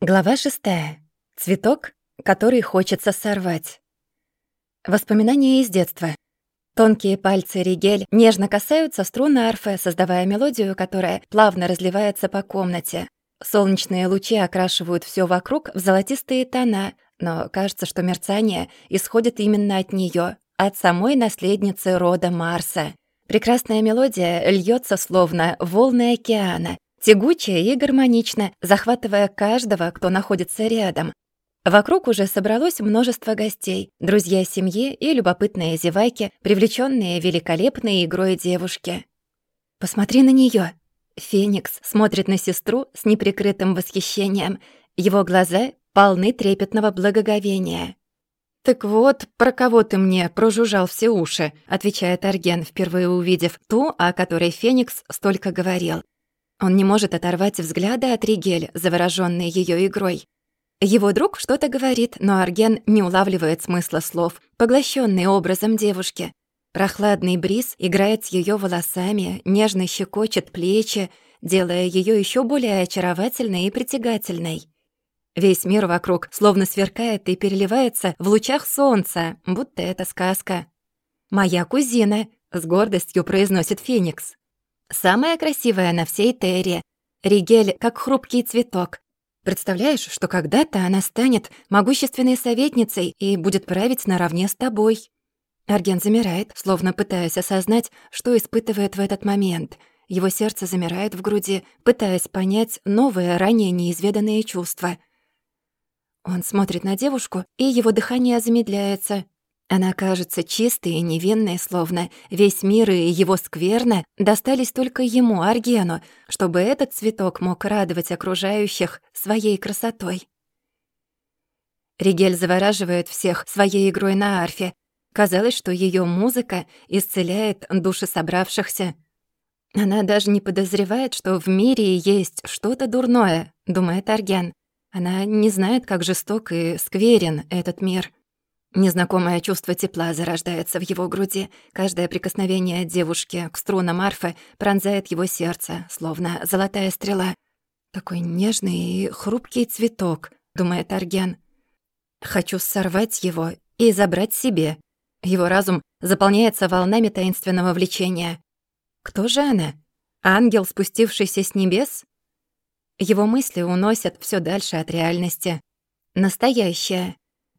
Глава 6. Цветок, который хочется сорвать. Воспоминания из детства. Тонкие пальцы Ригель нежно касаются струн арфы, создавая мелодию, которая плавно разливается по комнате. Солнечные лучи окрашивают всё вокруг в золотистые тона, но кажется, что мерцание исходит именно от неё, от самой наследницы рода Марса. Прекрасная мелодия льётся словно волны океана, тягуче и гармонично, захватывая каждого, кто находится рядом. Вокруг уже собралось множество гостей, друзья семьи и любопытные зеваки, привлечённые великолепной игрой девушки. «Посмотри на неё!» Феникс смотрит на сестру с неприкрытым восхищением. Его глаза полны трепетного благоговения. «Так вот, про кого ты мне прожужжал все уши?» — отвечает Арген, впервые увидев ту, о которой Феникс столько говорил. Он не может оторвать взгляда от Ригель, заворожённой её игрой. Его друг что-то говорит, но Арген не улавливает смысла слов, поглощённый образом девушки. Прохладный бриз играет с её волосами, нежно щекочет плечи, делая её ещё более очаровательной и притягательной. Весь мир вокруг словно сверкает и переливается в лучах солнца, будто это сказка. «Моя кузина», — с гордостью произносит Феникс. «Самая красивая на всей Терре. Ригель, как хрупкий цветок. Представляешь, что когда-то она станет могущественной советницей и будет править наравне с тобой». Арген замирает, словно пытаясь осознать, что испытывает в этот момент. Его сердце замирает в груди, пытаясь понять новые, ранее неизведанные чувства. Он смотрит на девушку, и его дыхание замедляется. Она кажется чистой и невинной, словно весь мир и его скверно достались только ему, Аргену, чтобы этот цветок мог радовать окружающих своей красотой. Ригель завораживает всех своей игрой на арфе. Казалось, что её музыка исцеляет души собравшихся. Она даже не подозревает, что в мире есть что-то дурное, думает Арген. Она не знает, как жесток и скверен этот мир. Незнакомое чувство тепла зарождается в его груди. Каждое прикосновение девушки к струнам арфы пронзает его сердце, словно золотая стрела. «Такой нежный и хрупкий цветок», — думает Арген. «Хочу сорвать его и забрать себе». Его разум заполняется волнами таинственного влечения. Кто же она? Ангел, спустившийся с небес? Его мысли уносят всё дальше от реальности. Настоящая.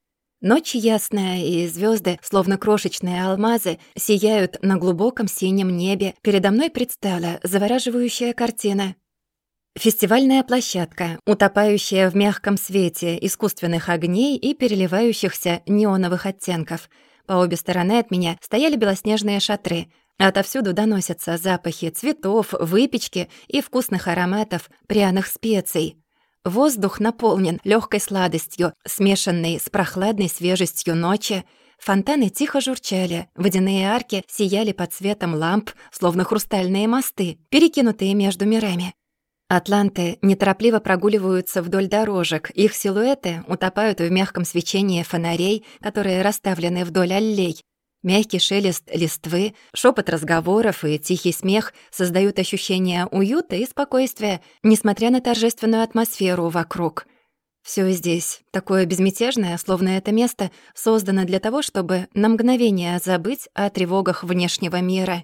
Ночь ясная, и звёзды, словно крошечные алмазы, сияют на глубоком синем небе. Передо мной предстала завораживающая картина. Фестивальная площадка, утопающая в мягком свете искусственных огней и переливающихся неоновых оттенков. По обе стороны от меня стояли белоснежные шатры. Отовсюду доносятся запахи цветов, выпечки и вкусных ароматов пряных специй. Воздух наполнен лёгкой сладостью, смешанной с прохладной свежестью ночи. Фонтаны тихо журчали, водяные арки сияли под светом ламп, словно хрустальные мосты, перекинутые между мирами. Атланты неторопливо прогуливаются вдоль дорожек, их силуэты утопают в мягком свечении фонарей, которые расставлены вдоль аллей. Мягкий шелест листвы, шепот разговоров и тихий смех создают ощущение уюта и спокойствия, несмотря на торжественную атмосферу вокруг. Всё здесь такое безмятежное, словно это место создано для того, чтобы на мгновение забыть о тревогах внешнего мира.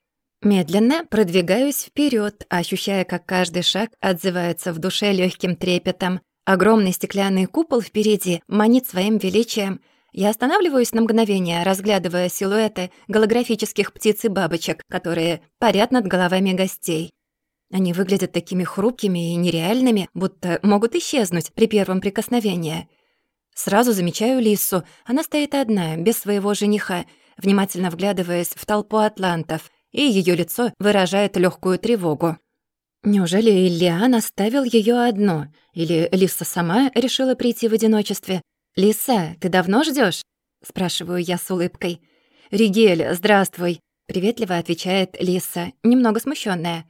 Медленно продвигаюсь вперёд, ощущая, как каждый шаг отзывается в душе лёгким трепетом. Огромный стеклянный купол впереди манит своим величием. Я останавливаюсь на мгновение, разглядывая силуэты голографических птиц и бабочек, которые парят над головами гостей. Они выглядят такими хрупкими и нереальными, будто могут исчезнуть при первом прикосновении. Сразу замечаю Лиссу. Она стоит одна, без своего жениха, внимательно вглядываясь в толпу атлантов, и её лицо выражает лёгкую тревогу. Неужели Иллиан оставил её одну? Или Лисса сама решила прийти в одиночестве? «Лиса, ты давно ждёшь?» — спрашиваю я с улыбкой. «Ригель, здравствуй», — приветливо отвечает Лиса, немного смущённая.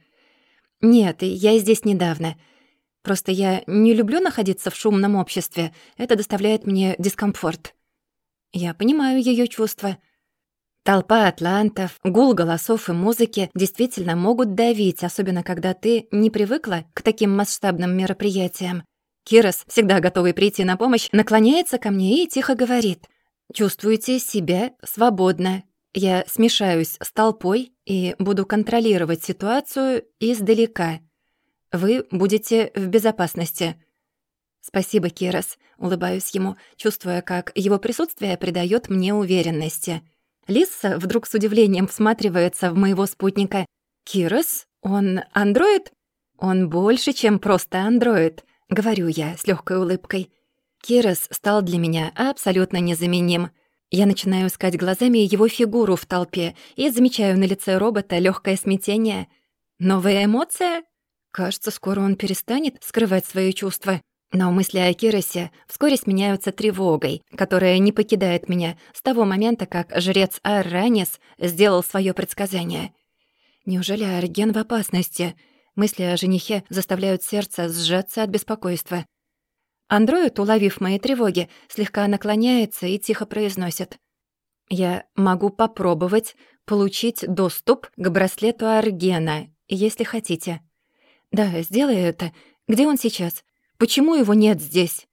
«Нет, я здесь недавно. Просто я не люблю находиться в шумном обществе. Это доставляет мне дискомфорт». Я понимаю её чувства. Толпа атлантов, гул голосов и музыки действительно могут давить, особенно когда ты не привыкла к таким масштабным мероприятиям. Кирос, всегда готовый прийти на помощь, наклоняется ко мне и тихо говорит: «Чувствуйте себя свободно. Я смешаюсь с толпой и буду контролировать ситуацию издалека. Вы будете в безопасности». «Спасибо, Кирос», — улыбаюсь ему, чувствуя, как его присутствие придает мне уверенности. Лисса вдруг с удивлением всматривается в моего спутника. «Кирос? Он андроид?» «Он больше, чем просто андроид», — говорю я с легкой улыбкой. Кирос стал для меня абсолютно незаменим. Я начинаю искать глазами его фигуру в толпе и замечаю на лице робота легкое смятение. Новая эмоция? Кажется, скоро он перестанет скрывать свои чувства. Но мысли о Киросе вскоре сменяются тревогой, которая не покидает меня с того момента, как жрец Арранис сделал свое предсказание. Неужели Арген в опасности? Мысли о женихе заставляют сердце сжаться от беспокойства. Андроид, уловив мои тревоги, слегка наклоняется и тихо произносит: «Я могу попробовать получить доступ к браслету Аргена, если хотите». «Да, сделай это. Где он сейчас? Почему его нет здесь?»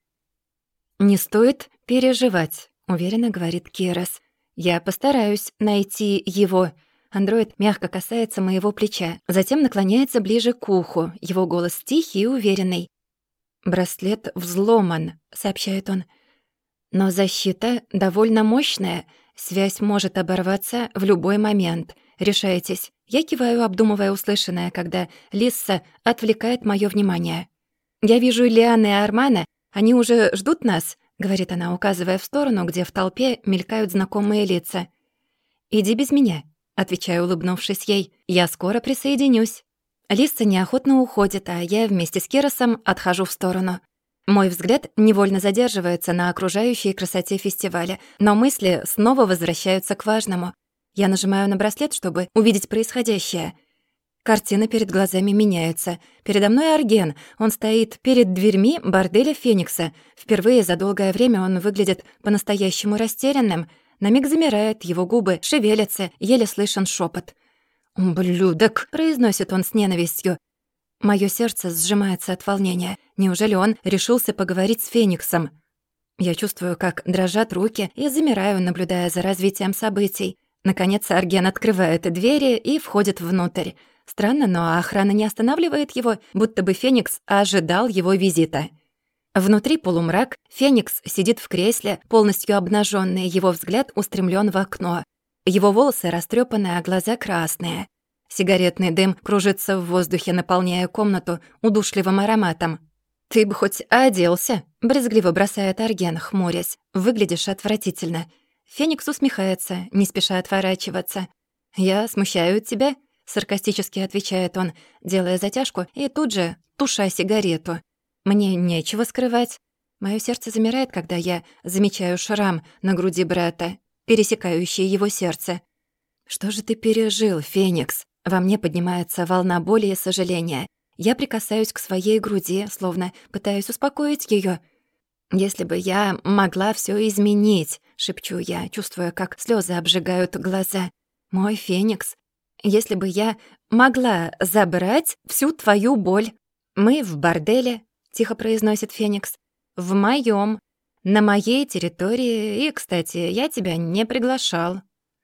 «Не стоит переживать», — уверенно говорит Кирос. «Я постараюсь найти его». Андроид мягко касается моего плеча, затем наклоняется ближе к уху. Его голос тихий и уверенный. «Браслет взломан», — сообщает он. «Но защита довольно мощная. Связь может оборваться в любой момент. Решайтесь». Я киваю, обдумывая услышанное, когда Лисса отвлекает моё внимание. «Я вижу Лианы и Армана. Они уже ждут нас», — говорит она, указывая в сторону, где в толпе мелькают знакомые лица. «Иди без меня», — отвечаю, улыбнувшись ей. «Я скоро присоединюсь». Лисса неохотно уходит, а я вместе с Киросом отхожу в сторону. Мой взгляд невольно задерживается на окружающей красоте фестиваля, но мысли снова возвращаются к важному. Я нажимаю на браслет, чтобы увидеть происходящее. Картина перед глазами меняется. Передо мной Арген. Он стоит перед дверьми борделя Феникса. Впервые за долгое время он выглядит по-настоящему растерянным. На миг замирает, его губы шевелятся, еле слышен шепот. «Ублюдок!» — произносит он с ненавистью. Моё сердце сжимается от волнения. Неужели он решился поговорить с Фениксом? Я чувствую, как дрожат руки, и замираю, наблюдая за развитием событий. Наконец Арген открывает двери и входит внутрь. Странно, но охрана не останавливает его, будто бы Феникс ожидал его визита. Внутри полумрак, Феникс сидит в кресле, полностью обнажённый, его взгляд устремлён в окно. Его волосы растрёпаны, а глаза красные. Сигаретный дым кружится в воздухе, наполняя комнату удушливым ароматом. «Ты бы хоть оделся», — брезгливо бросает Арген, хмурясь. «Выглядишь отвратительно». Феникс усмехается, не спеша отворачиваться. «Я смущаю тебя?» — саркастически отвечает он, делая затяжку и тут же туша сигарету. «Мне нечего скрывать». Моё сердце замирает, когда я замечаю шрам на груди брата, пересекающий его сердце. «Что же ты пережил, Феникс?» Во мне поднимается волна боли и сожаления. Я прикасаюсь к своей груди, словно пытаюсь успокоить её. «Если бы я могла всё изменить», — шепчу я, чувствуя, как слёзы обжигают глаза. «Мой Феникс, если бы я могла забрать всю твою боль». «Мы в борделе», — тихо произносит Феникс. «В моём, на моей территории, и, кстати, я тебя не приглашал».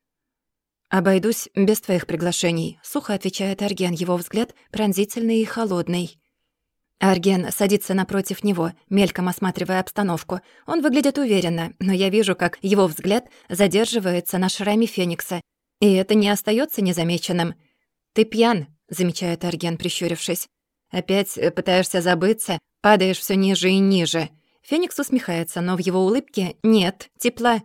«Обойдусь без твоих приглашений», — сухо отвечает Арген, его взгляд пронзительный и холодный. Арген садится напротив него, мельком осматривая обстановку. Он выглядит уверенно, но я вижу, как его взгляд задерживается на шраме Феникса. И это не остается незамеченным. «Ты пьян», — замечает Арген, прищурившись. «Опять пытаешься забыться, падаешь все ниже и ниже». Феникс усмехается, но в его улыбке нет тепла.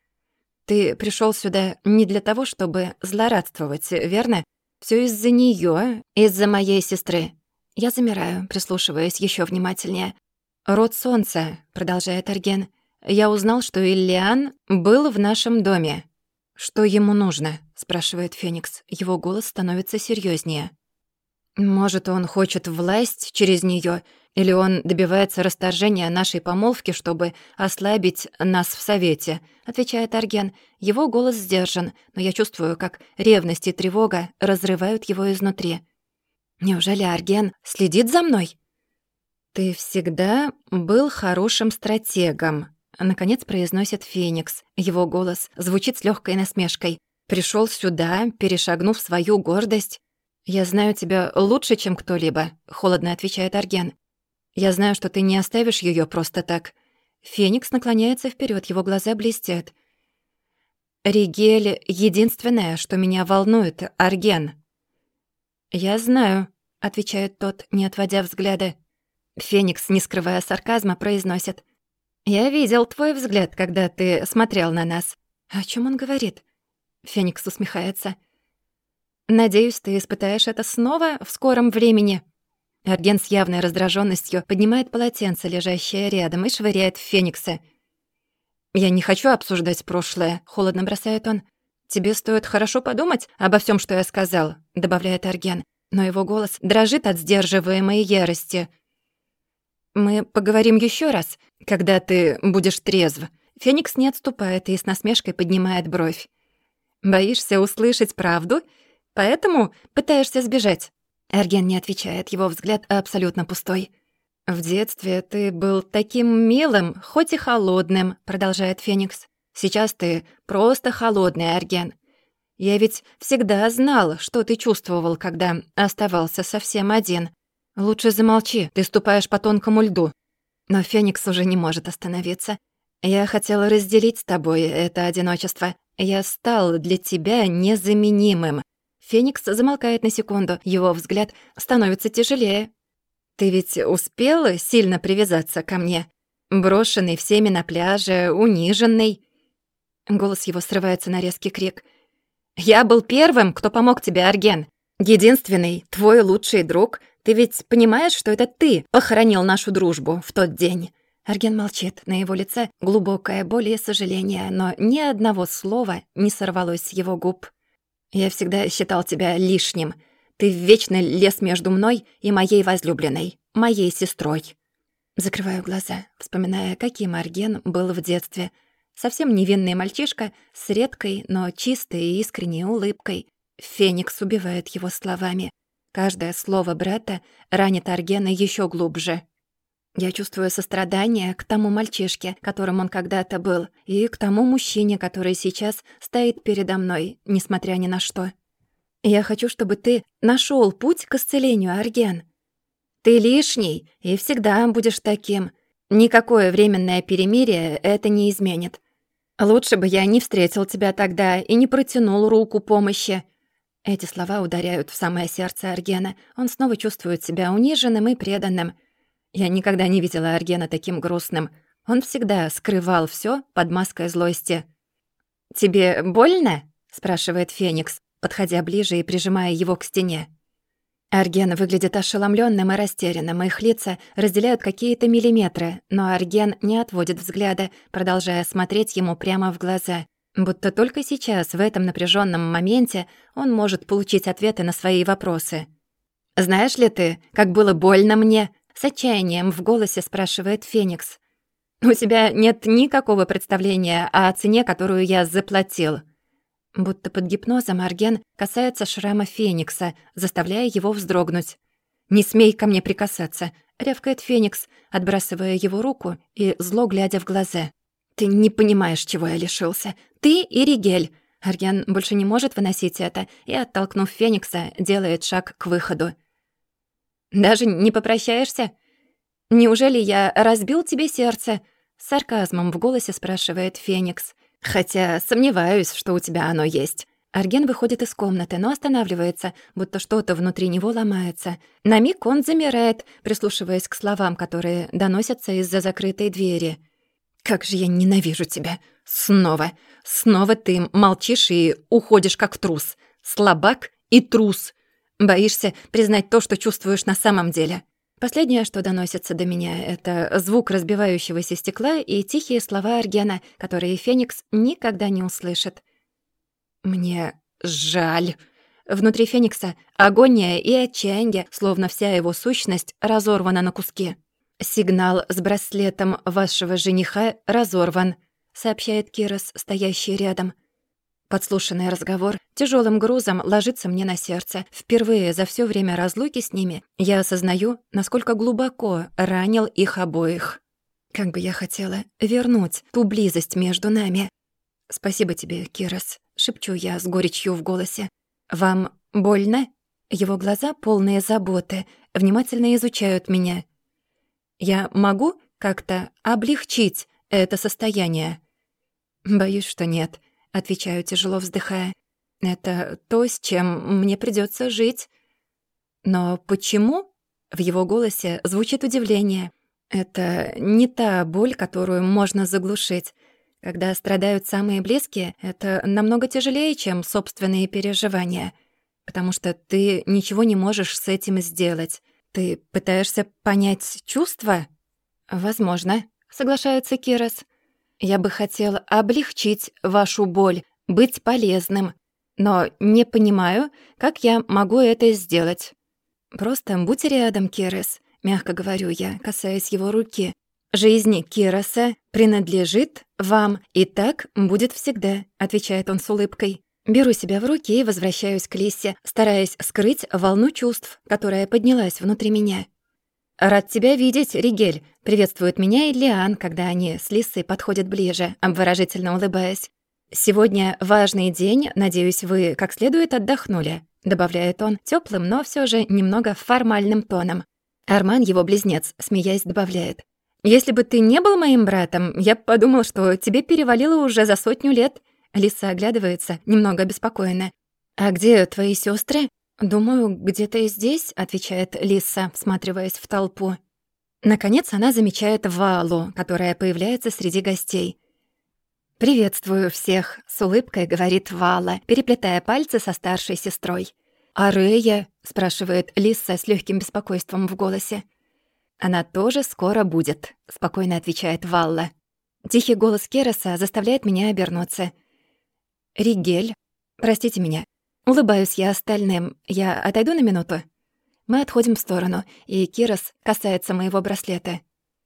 «Ты пришел сюда не для того, чтобы злорадствовать, верно? Все из-за нее, из-за моей сестры». Я замираю, прислушиваясь еще внимательнее. «Род солнца», — продолжает Арген. «Я узнал, что Иллиан был в нашем доме». «Что ему нужно?» — спрашивает Феникс. Его голос становится серьезнее. «Может, он хочет власть через нее, или он добивается расторжения нашей помолвки, чтобы ослабить нас в совете», — отвечает Арген. Его голос сдержан, но я чувствую, как ревность и тревога разрывают его изнутри. «Неужели Арген следит за мной?» «Ты всегда был хорошим стратегом», — наконец произносит Феникс. Его голос звучит с легкой насмешкой. «Пришел сюда, перешагнув свою гордость». «Я знаю тебя лучше, чем кто-либо», — холодно отвечает Арген. «Я знаю, что ты не оставишь ее просто так». Феникс наклоняется вперед, его глаза блестят. «Ригель — единственное, что меня волнует, Арген». «Я знаю», — отвечает тот, не отводя взгляда. Феникс, не скрывая сарказма, произносит. «Я видел твой взгляд, когда ты смотрел на нас». «О чем он говорит?» Феникс усмехается. «Надеюсь, ты испытаешь это снова в скором времени». Арген с явной раздраженностью поднимает полотенце, лежащее рядом, и швыряет в Феникса. «Я не хочу обсуждать прошлое», — холодно бросает он. «Тебе стоит хорошо подумать обо всем, что я сказал», — добавляет Арген. Но его голос дрожит от сдерживаемой ярости. «Мы поговорим еще раз, когда ты будешь трезв». Феникс не отступает и с насмешкой поднимает бровь. «Боишься услышать правду? Поэтому пытаешься сбежать?» Арген не отвечает, его взгляд абсолютно пустой. «В детстве ты был таким милым, хоть и холодным», — продолжает Феникс. «Сейчас ты просто холодный, Арген. Я ведь всегда знал, что ты чувствовал, когда оставался совсем один. Лучше замолчи, ты ступаешь по тонкому льду». Но Феникс уже не может остановиться. «Я хотела разделить с тобой это одиночество. Я стал для тебя незаменимым». Феникс замолкает на секунду, его взгляд становится тяжелее. «Ты ведь успел сильно привязаться ко мне? Брошенный всеми на пляже, униженный». Голос его срывается на резкий крик. «Я был первым, кто помог тебе, Арген. Единственный, твой лучший друг. Ты ведь понимаешь, что это ты похоронил нашу дружбу в тот день?» Арген молчит, на его лице глубокая боль и сожаление, но ни одного слова не сорвалось с его губ. «Я всегда считал тебя лишним. Ты вечно лез между мной и моей возлюбленной, моей сестрой». Закрываю глаза, вспоминая, каким Арген был в детстве. Совсем невинный мальчишка с редкой, но чистой и искренней улыбкой. Феникс убивает его словами. Каждое слово брата ранит Аргена еще глубже. Я чувствую сострадание к тому мальчишке, которым он когда-то был, и к тому мужчине, который сейчас стоит передо мной, несмотря ни на что. Я хочу, чтобы ты нашел путь к исцелению, Арген. Ты лишний и всегда будешь таким. Никакое временное перемирие это не изменит. Лучше бы я не встретил тебя тогда и не протянул руку помощи». Эти слова ударяют в самое сердце Аргена. Он снова чувствует себя униженным и преданным. Я никогда не видела Аргена таким грустным. Он всегда скрывал всё под маской злости. «Тебе больно?» — спрашивает Феникс, подходя ближе и прижимая его к стене. Арген выглядит ошеломлённым и растерянным, их лица разделяют какие-то миллиметры, но Арген не отводит взгляда, продолжая смотреть ему прямо в глаза. Будто только сейчас, в этом напряжённом моменте, он может получить ответы на свои вопросы. «Знаешь ли ты, как было больно мне?» — с отчаянием в голосе спрашивает Феникс. «У тебя нет никакого представления о цене, которую я заплатил». Будто под гипнозом Арген касается шрама Феникса, заставляя его вздрогнуть. «Не смей ко мне прикасаться», — рявкает Феникс, отбрасывая его руку и зло глядя в глаза. «Ты не понимаешь, чего я лишился. Ты и Ригель». Арген больше не может выносить это и, оттолкнув Феникса, делает шаг к выходу. «Даже не попрощаешься? Неужели я разбил тебе сердце?» С сарказмом в голосе спрашивает Феникс. «Хотя сомневаюсь, что у тебя оно есть». Арген выходит из комнаты, но останавливается, будто что-то внутри него ломается. На миг он замирает, прислушиваясь к словам, которые доносятся из-за закрытой двери. «Как же я ненавижу тебя! Снова! Снова ты молчишь и уходишь как трус! Слабак и трус! Боишься признать то, что чувствуешь на самом деле!» Последнее, что доносится до меня, это звук разбивающегося стекла и тихие слова Аргена, которые Феникс никогда не услышит. «Мне жаль». Внутри Феникса агония и отчаяние, словно вся его сущность разорвана на куски. «Сигнал с браслетом вашего жениха разорван», — сообщает Кирос, стоящий рядом. Подслушанный разговор тяжелым грузом ложится мне на сердце. Впервые за все время разлуки с ними я осознаю, насколько глубоко ранил их обоих. Как бы я хотела вернуть ту близость между нами. «Спасибо тебе, Кирос», — шепчу я с горечью в голосе. «Вам больно?» Его глаза, полные заботы, внимательно изучают меня. «Я могу как-то облегчить это состояние?» «Боюсь, что нет», — отвечаю, тяжело вздыхая. «Это то, с чем мне придётся жить». «Но почему?» — в его голосе звучит удивление. «Это не та боль, которую можно заглушить. Когда страдают самые близкие, это намного тяжелее, чем собственные переживания, потому что ты ничего не можешь с этим сделать. Ты пытаешься понять чувства?» «Возможно», — соглашается Кирос. «Я бы хотел облегчить вашу боль, быть полезным, но не понимаю, как я могу это сделать». «Просто будь рядом, Кирос», — мягко говорю я, касаясь его руки. «Жизнь Кироса принадлежит вам, и так будет всегда», — отвечает он с улыбкой. Беру себя в руки и возвращаюсь к Лиссе, стараясь скрыть волну чувств, которая поднялась внутри меня. «Рад тебя видеть, Ригель», — приветствует меня и Лиан, когда они с Лиссой подходят ближе, обворожительно улыбаясь. «Сегодня важный день, надеюсь, вы как следует отдохнули», — добавляет он тёплым, но всё же немного формальным тоном. Арман, его близнец, смеясь, добавляет: «Если бы ты не был моим братом, я б подумал, что тебе перевалило уже за 100 лет». Лиса оглядывается, немного обеспокоена. «А где твои сёстры?» «Думаю, где-то здесь», — отвечает Лиса, всматриваясь в толпу. Наконец она замечает Валу, которая появляется среди гостей. «Приветствую всех», — с улыбкой говорит Вала, переплетая пальцы со старшей сестрой. «А Рея?» — спрашивает Лиса с лёгким беспокойством в голосе. «Она тоже скоро будет», — спокойно отвечает Валла. Тихий голос Кероса заставляет меня обернуться. «Ригель, простите меня». Улыбаюсь я остальным. «Я отойду на минуту?» Мы отходим в сторону, и Кирос касается моего браслета.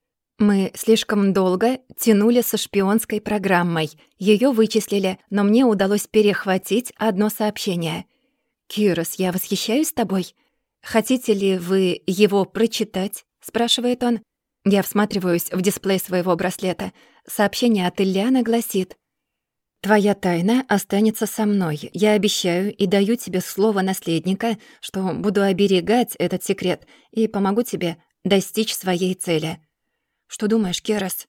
Мы слишком долго тянули со шпионской программой. Её вычислили, но мне удалось перехватить одно сообщение. «Кирос, я восхищаюсь тобой. Хотите ли вы его прочитать?» — спрашивает он. Я всматриваюсь в дисплей своего браслета. Сообщение от Ильяна гласит: «Твоя тайна останется со мной. Я обещаю и даю тебе слово наследника, что буду оберегать этот секрет и помогу тебе достичь своей цели». Что думаешь, Керос?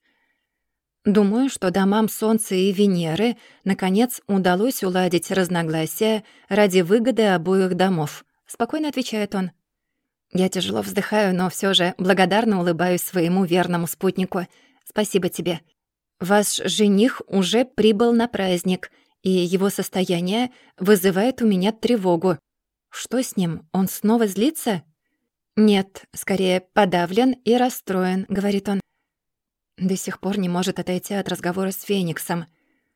Думаю, что домам Солнца и Венеры наконец удалось уладить разногласия ради выгоды обоих домов. Спокойно отвечает он. Я тяжело вздыхаю, но всё же благодарно улыбаюсь своему верному спутнику. Спасибо тебе. Ваш жених уже прибыл на праздник, и его состояние вызывает у меня тревогу. Что с ним? Он снова злится? Нет, скорее подавлен и расстроен, говорит он. До сих пор не может отойти от разговора с Фениксом.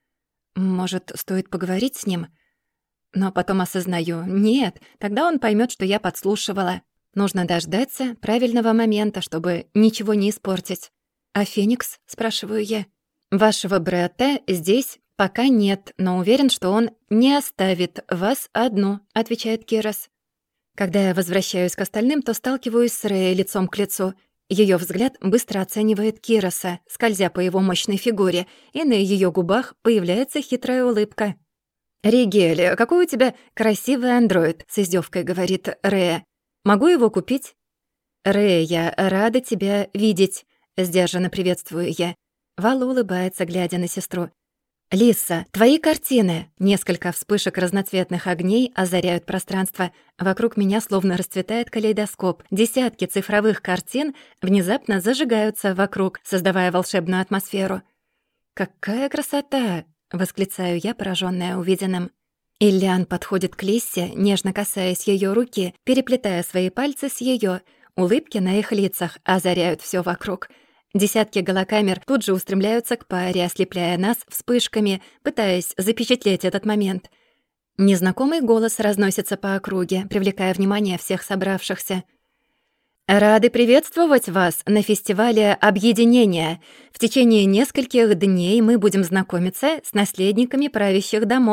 Может, стоит поговорить с ним? Но потом осознаю: нет, тогда он поймёт, что я подслушивала. Нужно дождаться правильного момента, чтобы ничего не испортить. «А Феникс?» — спрашиваю я. «Вашего брата здесь пока нет, но уверен, что он не оставит вас одну», — отвечает Кирос. Когда я возвращаюсь к остальным, то сталкиваюсь с Рэй лицом к лицу. Её взгляд быстро оценивает Кироса, скользя по его мощной фигуре, и на её губах появляется хитрая улыбка. «Ригель, какой у тебя красивый андроид», — с издёвкой говорит Рэя. «Могу его купить?» «Рэй, я рада тебя видеть», — сдержанно приветствую я. Вала улыбается, глядя на сестру. «Лиса, твои картины!» Несколько вспышек разноцветных огней озаряют пространство. Вокруг меня словно расцветает калейдоскоп. Десятки цифровых картин внезапно зажигаются вокруг, создавая волшебную атмосферу. «Какая красота!» — восклицаю я, поражённая увиденным. Ильян подходит к Лиссе, нежно касаясь её руки, переплетая свои пальцы с её. Улыбки на их лицах озаряют всё вокруг. Десятки голокамер тут же устремляются к паре, ослепляя нас вспышками, пытаясь запечатлеть этот момент. Незнакомый голос разносится по округе, привлекая внимание всех собравшихся. «Рады приветствовать вас на фестивале объединения. В течение нескольких дней мы будем знакомиться с наследниками правящих домов».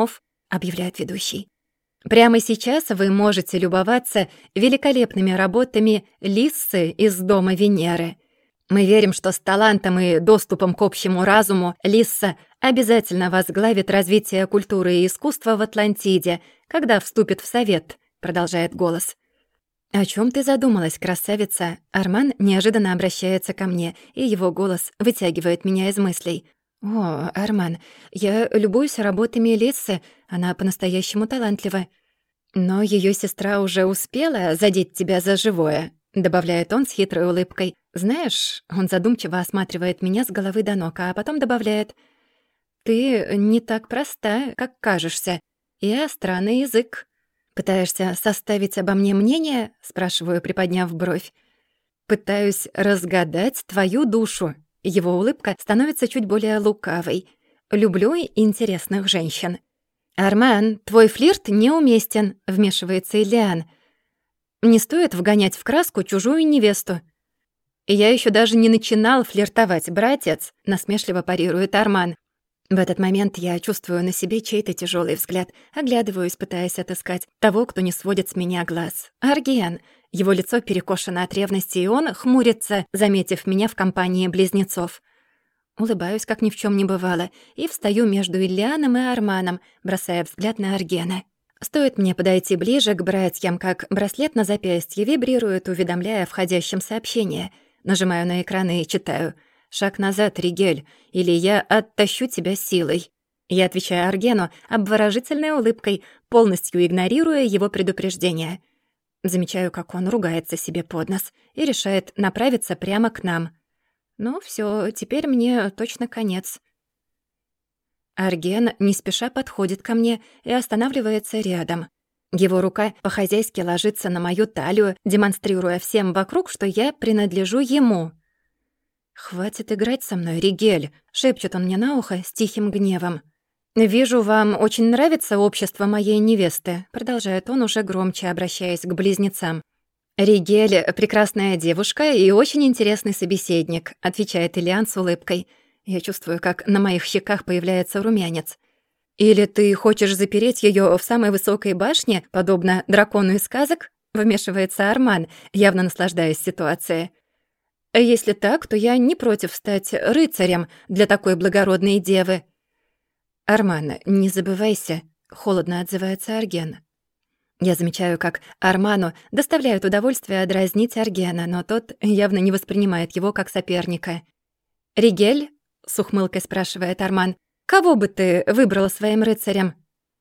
— объявляет ведущий. «Прямо сейчас вы можете любоваться великолепными работами Лиссы из дома Венеры. Мы верим, что с талантом и доступом к общему разуму Лисса обязательно возглавит развитие культуры и искусства в Атлантиде, когда вступит в совет», — продолжает голос. «О чем ты задумалась, красавица?» Арман неожиданно обращается ко мне, и его голос вытягивает меня из мыслей. «О, Арман, я любуюсь работами Лиссы, она по-настоящему талантлива. Но ее сестра уже успела задеть тебя за живое», — добавляет он с хитрой улыбкой. «Знаешь», — он задумчиво осматривает меня с головы до ног, а потом добавляет, «ты не так проста, как кажешься, и остра на язык». «Пытаешься составить обо мне мнение?» — спрашиваю, приподняв бровь. «Пытаюсь разгадать твою душу». Его улыбка становится чуть более лукавой. «Люблю интересных женщин». «Арман, твой флирт неуместен», — вмешивается Ильян. «Не стоит вгонять в краску чужую невесту». «Я еще даже не начинал флиртовать, братец», — насмешливо парирует Арман. В этот момент я чувствую на себе чей-то тяжелый взгляд, оглядываюсь, пытаясь отыскать того, кто не сводит с меня глаз. Арген. Его лицо перекошено от ревности, и он хмурится, заметив меня в компании близнецов. Улыбаюсь, как ни в чем не бывало, и встаю между Ильяном и Арманом, бросая взгляд на Аргена. Стоит мне подойти ближе к братьям, как браслет на запястье вибрирует, уведомляя о входящем сообщении. Нажимаю на экран и читаю — «Шаг назад, Ригель, или я оттащу тебя силой». Я отвечаю Аргену обворожительной улыбкой, полностью игнорируя его предупреждение. Замечаю, как он ругается себе под нос и решает направиться прямо к нам. Ну все, теперь мне точно конец. Арген не спеша подходит ко мне и останавливается рядом. Его рука по-хозяйски ложится на мою талию, демонстрируя всем вокруг, что я принадлежу ему. «Хватит играть со мной, Ригель», — шепчет он мне на ухо с тихим гневом. «Вижу, вам очень нравится общество моей невесты», — продолжает он уже громче, обращаясь к близнецам. «Ригель — прекрасная девушка и очень интересный собеседник», — отвечает Ильян с улыбкой. Я чувствую, как на моих щеках появляется румянец. «Или ты хочешь запереть ее в самой высокой башне, подобно дракону из сказок?» — вмешивается Арман, явно наслаждаясь ситуацией. «Если так, то я не против стать рыцарем для такой благородной девы». «Арман, не забывайся», — холодно отзывается Арген. Я замечаю, как Арману доставляет удовольствие дразнить Аргена, но тот явно не воспринимает его как соперника. «Ригель?» — с ухмылкой спрашивает Арман. «Кого бы ты выбрала своим рыцарем?»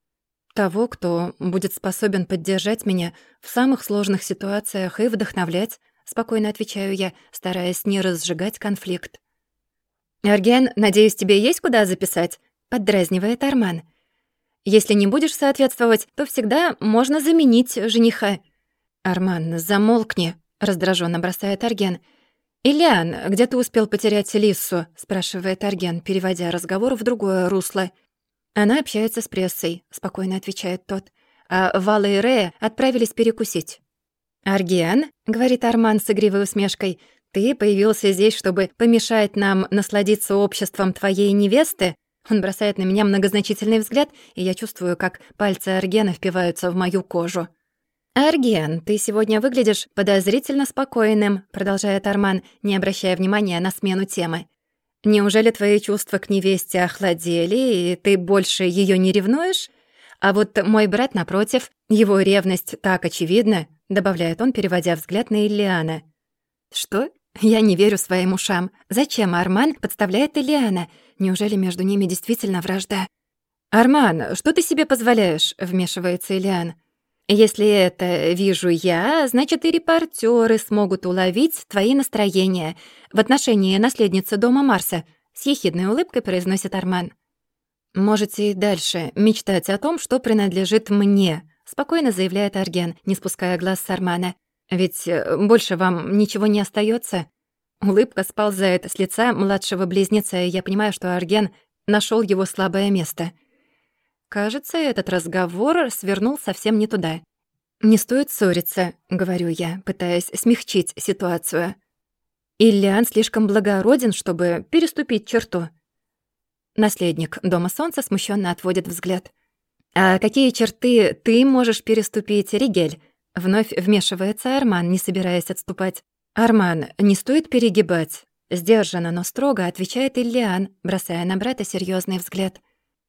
«Того, кто будет способен поддержать меня в самых сложных ситуациях и вдохновлять», — спокойно отвечаю я, стараясь не разжигать конфликт. «Арген, надеюсь, тебе есть куда записать?» — поддразнивает Арман. «Если не будешь соответствовать, то всегда можно заменить жениха». «Арман, замолкни», — раздражённо бросает Арген. «Ильян, где ты успел потерять Лиссу?» — спрашивает Арген, переводя разговор в другое русло. «Она общается с прессой», — спокойно отвечает тот. «А Вала и Рея отправились перекусить». «Арген», — говорит Арман с игривой усмешкой, «ты появился здесь, чтобы помешать нам насладиться обществом твоей невесты?» Он бросает на меня многозначительный взгляд, и я чувствую, как пальцы Аргена впиваются в мою кожу. «Арген, ты сегодня выглядишь подозрительно спокойным», — продолжает Арман, не обращая внимания на смену темы. «Неужели твои чувства к невесте охладели, и ты больше её не ревнуешь? А вот мой брат, напротив, его ревность так очевидна», — добавляет он, переводя взгляд на Ильяна. «Что? Я не верю своим ушам. Зачем Арман подставляет Ильяна? Неужели между ними действительно вражда?» «Арман, что ты себе позволяешь?» — вмешивается Ильян. «Если это вижу я, значит, и репортёры смогут уловить твои настроения в отношении наследницы дома Марса», — с ехидной улыбкой произносит Арман. «Можете и дальше мечтать о том, что принадлежит мне», — спокойно заявляет Арген, не спуская глаз с Армана. «Ведь больше вам ничего не остаётся?» Улыбка сползает с лица младшего близнеца, и я понимаю, что Арген нашёл его слабое место. Кажется, этот разговор свернул совсем не туда. «Не стоит ссориться», — говорю я, пытаясь смягчить ситуацию. «Ильян слишком благороден, чтобы переступить черту». Наследник Дома Солнца смущённо отводит взгляд. «А какие черты ты можешь переступить, Ригель?» Вновь вмешивается Арман, не собираясь отступать. «Арман, не стоит перегибать», — сдержанно, но строго отвечает Иллиан, бросая на брата серьезный взгляд.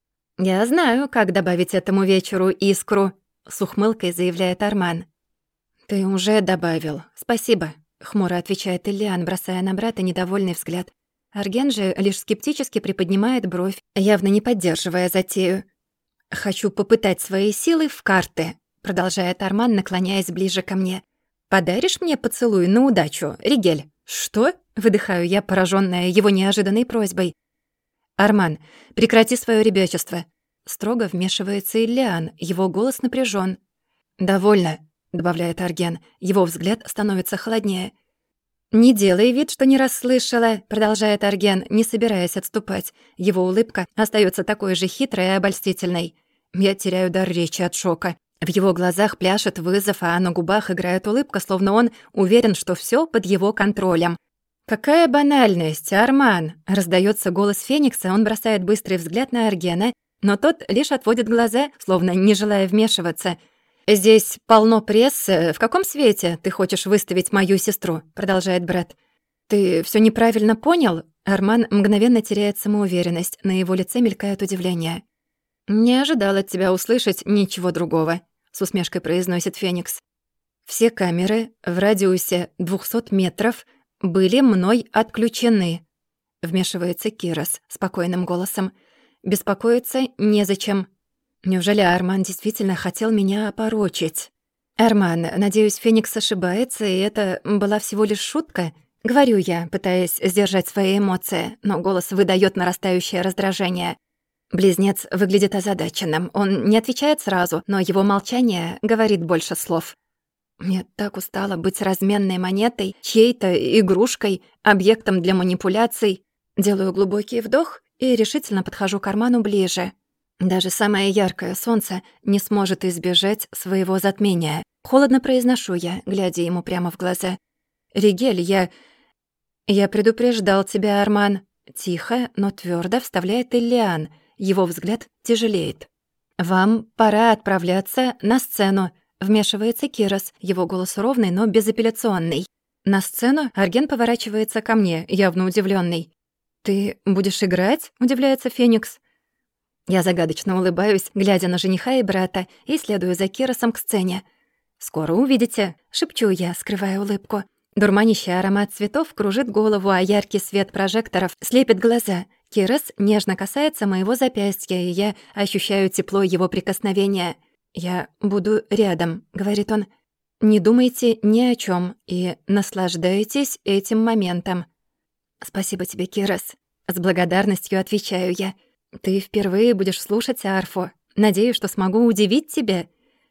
«Я знаю, как добавить этому вечеру искру», — с ухмылкой заявляет Арман. «Ты уже добавил. Спасибо», — хмуро отвечает Иллиан, бросая на брата недовольный взгляд. Арген же лишь скептически приподнимает бровь, явно не поддерживая затею. «Хочу попытать свои силы в карты», — продолжает Арман, наклоняясь ближе ко мне. «Подаришь мне поцелуй на удачу, Ригель?» «Что?» — выдыхаю я, поражённая его неожиданной просьбой. «Арман, прекрати своё ребячество», — строго вмешивается Иллиан, его голос напряжён. «Довольно», — добавляет Арген, его взгляд становится холоднее. «Не делай вид, что не расслышала», — продолжает Арген, не собираясь отступать. Его улыбка остаётся такой же хитрой и обольстительной. Я теряю дар речи от шока. В его глазах пляшет вызов, а на губах играет улыбка, словно он уверен, что всё под его контролем. «Какая банальность, Арман!» — раздаётся голос Феникса, он бросает быстрый взгляд на Аргена, но тот лишь отводит глаза, словно не желая вмешиваться. «Здесь полно прессы. В каком свете ты хочешь выставить мою сестру?» — продолжает брат. «Ты всё неправильно понял?» Арман мгновенно теряет самоуверенность, на его лице мелькает удивление. «Не ожидал от тебя услышать ничего другого», — с усмешкой произносит Феникс. «Все камеры в радиусе 200 метров были мной отключены», — вмешивается Кирос спокойным голосом. «Беспокоиться незачем». Неужели Арман действительно хотел меня опорочить? «Арман, надеюсь, Феникс ошибается, и это была всего лишь шутка?» — говорю я, пытаясь сдержать свои эмоции, но голос выдаёт нарастающее раздражение. Близнец выглядит озадаченным. Он не отвечает сразу, но его молчание говорит больше слов. «Я так устала быть разменной монетой, чьей-то игрушкой, объектом для манипуляций». Делаю глубокий вдох и решительно подхожу к Арману ближе. Даже самое яркое солнце не сможет избежать своего затмения. Холодно произношу я, глядя ему прямо в глаза. «Ригель, я предупреждал тебя, Арман». Тихо, но твёрдо вставляет Иллиан. Его взгляд тяжелеет. «Вам пора отправляться на сцену», — вмешивается Кирос. Его голос ровный, но безапелляционный. «На сцену?» — Арген поворачивается ко мне, явно удивлённый. «Ты будешь играть?» — удивляется Феникс. Я загадочно улыбаюсь, глядя на жениха и брата, и следую за Киросом к сцене. «Скоро увидите», — шепчу я, скрывая улыбку. Дурманящий аромат цветов кружит голову, а яркий свет прожекторов слепит глаза. Кирос нежно касается моего запястья, и я ощущаю тепло его прикосновения. «Я буду рядом», — говорит он. «Не думайте ни о чём и наслаждайтесь этим моментом». «Спасибо тебе, Кирос», — с благодарностью отвечаю я. «Ты впервые будешь слушать арфу. Надеюсь, что смогу удивить тебя».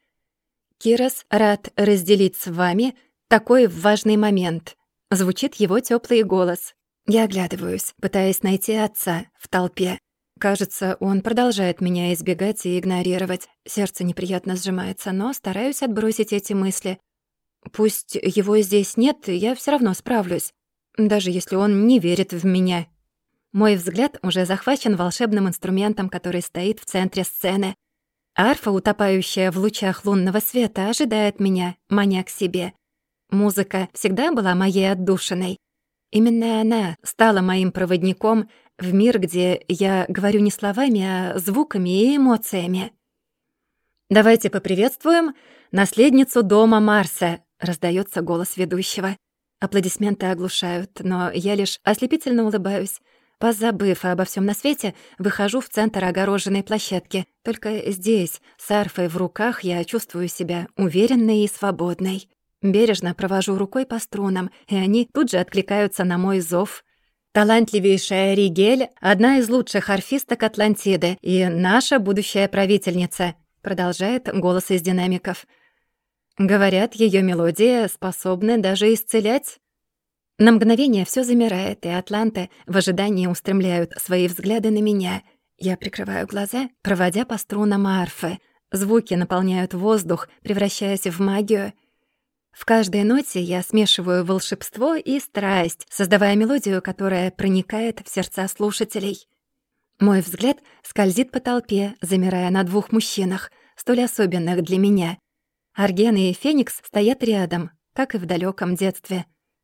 «Кирос рад разделить с вами такой важный момент», — звучит его тёплый голос. Я оглядываюсь, пытаясь найти отца в толпе. Кажется, он продолжает меня избегать и игнорировать. Сердце неприятно сжимается, но стараюсь отбросить эти мысли. Пусть его здесь нет, я всё равно справлюсь, даже если он не верит в меня. Мой взгляд уже захвачен волшебным инструментом, который стоит в центре сцены. Арфа, утопающая в лучах лунного света, ожидает меня, маня к себе. Музыка всегда была моей отдушиной. Именно она стала моим проводником в мир, где я говорю не словами, а звуками и эмоциями. «Давайте поприветствуем наследницу дома Марса», — раздаётся голос ведущего. Аплодисменты оглушают, но я лишь ослепительно улыбаюсь. Позабыв обо всём на свете, выхожу в центр огороженной площадки. Только здесь, с арфой в руках, я чувствую себя уверенной и свободной. Бережно провожу рукой по струнам, и они тут же откликаются на мой зов. «Талантливейшая Ригель — одна из лучших арфисток Атлантиды и наша будущая правительница», — продолжает голос из динамиков. «Говорят, её мелодии способны даже исцелять». На мгновение всё замирает, и атланты в ожидании устремляют свои взгляды на меня. Я прикрываю глаза, проводя по струнам арфы. Звуки наполняют воздух, превращаясь в магию. В каждой ноте я смешиваю волшебство и страсть, создавая мелодию, которая проникает в сердца слушателей. Мой взгляд скользит по толпе, замирая на двух мужчинах, столь особенных для меня. Арген и Феникс стоят рядом, как и в далеком детстве.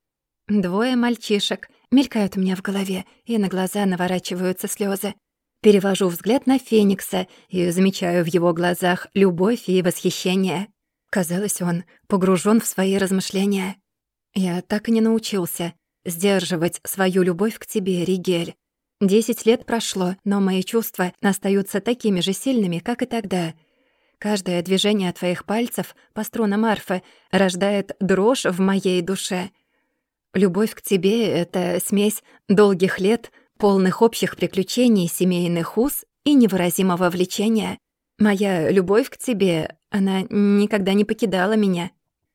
Двое мальчишек мелькают у меня в голове, и на глаза наворачиваются слезы. Перевожу взгляд на Феникса и замечаю в его глазах любовь и восхищение. Казалось, он погружен в свои размышления. Я так и не научился сдерживать свою любовь к тебе, Ригель. 10 лет прошло, но мои чувства остаются такими же сильными, как и тогда. Каждое движение твоих пальцев по струнам арфы рождает дрожь в моей душе. Любовь к тебе — это смесь долгих лет, полных общих приключений, семейных уз и невыразимого влечения. Моя любовь к тебе, она никогда не покидала меня.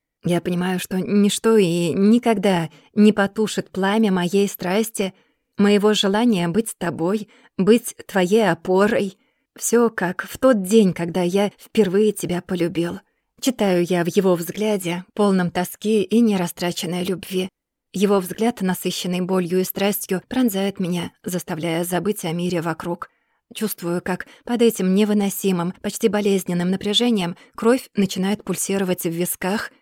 Я понимаю, что ничто и никогда не потушит пламя моей страсти, моего желания быть с тобой, быть твоей опорой. Всё как в тот день, когда я впервые тебя полюбил. Читаю я в его взгляде, полном тоски и нерастраченной любви. Его взгляд, насыщенный болью и страстью, пронзает меня, заставляя забыть о мире вокруг. Чувствую, как под этим невыносимым, почти болезненным напряжением кровь начинает пульсировать в висках.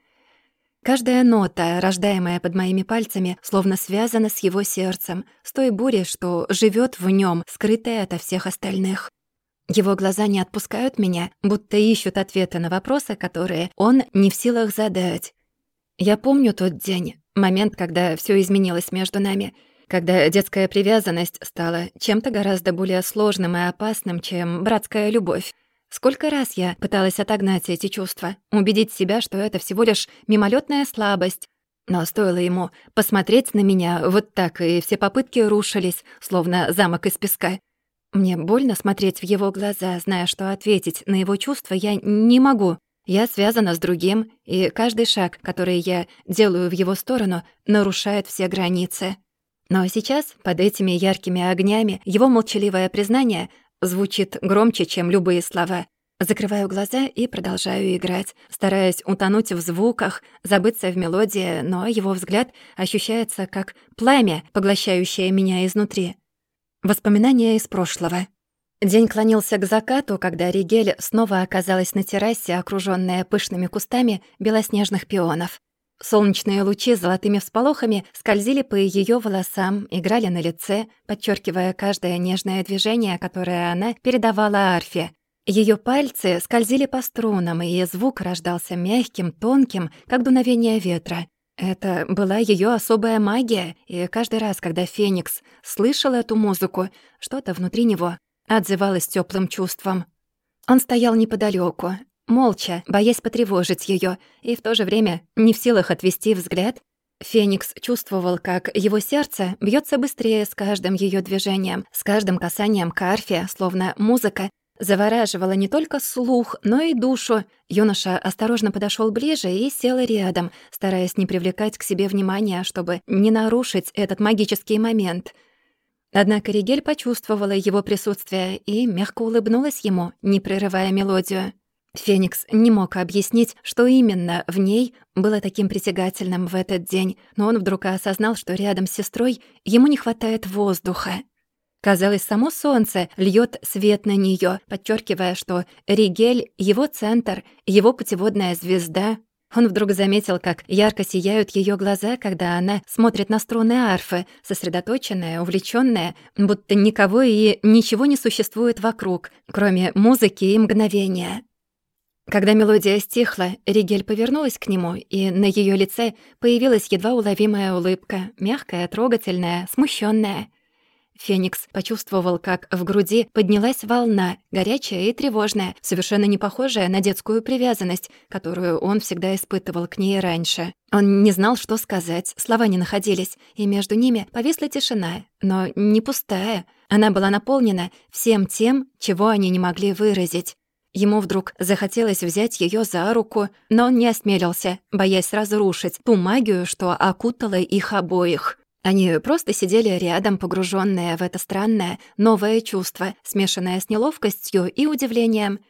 Каждая нота, рождаемая под моими пальцами, словно связана с его сердцем, с той бурей, что живёт в нём, скрытая ото всех остальных. Его глаза не отпускают меня, будто ищут ответы на вопросы, которые он не в силах задать. Я помню тот день, момент, когда всё изменилось между нами, когда детская привязанность стала чем-то гораздо более сложным и опасным, чем братская любовь. Сколько раз я пыталась отогнать эти чувства, убедить себя, что это всего лишь мимолетная слабость. Но стоило ему посмотреть на меня вот так, и все попытки рушились, словно замок из песка. Мне больно смотреть в его глаза, зная, что ответить на его чувства я не могу. Я связана с другим, и каждый шаг, который я делаю в его сторону, нарушает все границы. Но сейчас, под этими яркими огнями, его молчаливое признание звучит громче, чем любые слова. Закрываю глаза и продолжаю играть, стараясь утонуть в звуках, забыться в мелодии, но его взгляд ощущается как пламя, поглощающее меня изнутри. Воспоминания из прошлого. День клонился к закату, когда Ригель снова оказалась на террасе, окружённая пышными кустами белоснежных пионов. Солнечные лучи с золотыми всполохами скользили по её волосам, играли на лице, подчёркивая каждое нежное движение, которое она передавала арфе. Её пальцы скользили по струнам, и звук рождался мягким, тонким, как дуновение ветра. Это была её особая магия, и каждый раз, когда Феникс слышал эту музыку, что-то внутри него отзывалось тёплым чувством. Он стоял неподалёку, молча, боясь потревожить её, и в то же время не в силах отвести взгляд. Феникс чувствовал, как его сердце бьётся быстрее с каждым её движением, с каждым касанием к арфе, словно музыка завораживала не только слух, но и душу. Юноша осторожно подошёл ближе и сел рядом, стараясь не привлекать к себе внимания, чтобы не нарушить этот магический момент. Однако Ригель почувствовала его присутствие и мягко улыбнулась ему, не прерывая мелодию. Феникс не мог объяснить, что именно в ней было таким притягательным в этот день, но он вдруг осознал, что рядом с сестрой ему не хватает воздуха. Казалось, само солнце льёт свет на неё, подчёркивая, что Ригель — его центр, его путеводная звезда. Он вдруг заметил, как ярко сияют её глаза, когда она смотрит на струны арфы, сосредоточенная, увлечённая, будто никого и ничего не существует вокруг, кроме музыки и мгновения. Когда мелодия стихла, Ригель повернулась к нему, и на её лице появилась едва уловимая улыбка, мягкая, трогательная, смущённая. Феникс почувствовал, как в груди поднялась волна, горячая и тревожная, совершенно не похожая на детскую привязанность, которую он всегда испытывал к ней раньше. Он не знал, что сказать, слова не находились, и между ними повисла тишина, но не пустая. Она была наполнена всем тем, чего они не могли выразить. Ему вдруг захотелось взять её за руку, но он не осмелился, боясь разрушить ту магию, что окутала их обоих. Они просто сидели рядом, погружённые в это странное, новое чувство, смешанное с неловкостью и удивлением.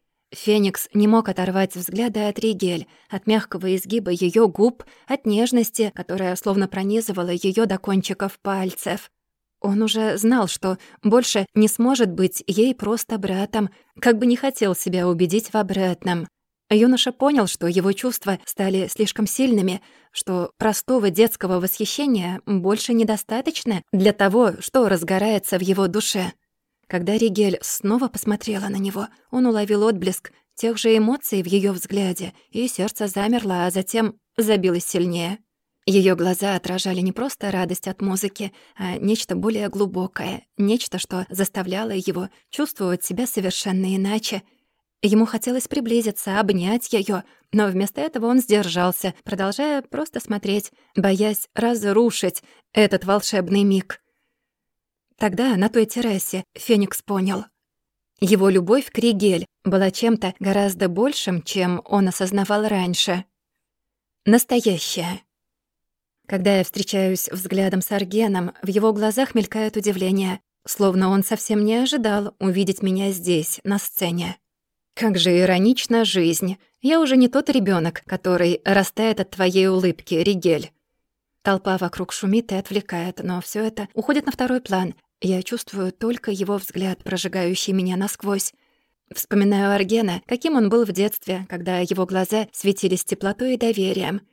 Феникс не мог оторвать взгляда от Ригель, от мягкого изгиба её губ, от нежности, которая словно пронизывала её до кончиков пальцев. Он уже знал, что больше не сможет быть ей просто братом, как бы не хотел себя убедить в обратном. Юноша понял, что его чувства стали слишком сильными, что простого детского восхищения больше недостаточно для того, что разгорается в его душе. Когда Ригель снова посмотрела на него, он уловил отблеск тех же эмоций в её взгляде, и сердце замерло, а затем забилось сильнее. Её глаза отражали не просто радость от музыки, а нечто более глубокое, нечто, что заставляло его чувствовать себя совершенно иначе. Ему хотелось приблизиться, обнять её, но вместо этого он сдержался, продолжая просто смотреть, боясь разрушить этот волшебный миг. Тогда на той террасе Феникс понял. Его любовь к Ригель была чем-то гораздо большим, чем он осознавал раньше. Настоящая. Когда я встречаюсь взглядом с Аргеном, в его глазах мелькает удивление, словно он совсем не ожидал увидеть меня здесь, на сцене. Как же иронична жизнь. Я уже не тот ребёнок, который растает от твоей улыбки, Ригель. Толпа вокруг шумит и отвлекает, но всё это уходит на второй план. Я чувствую только его взгляд, прожигающий меня насквозь. Вспоминаю Аргена, каким он был в детстве, когда его глаза светились теплотой и доверием.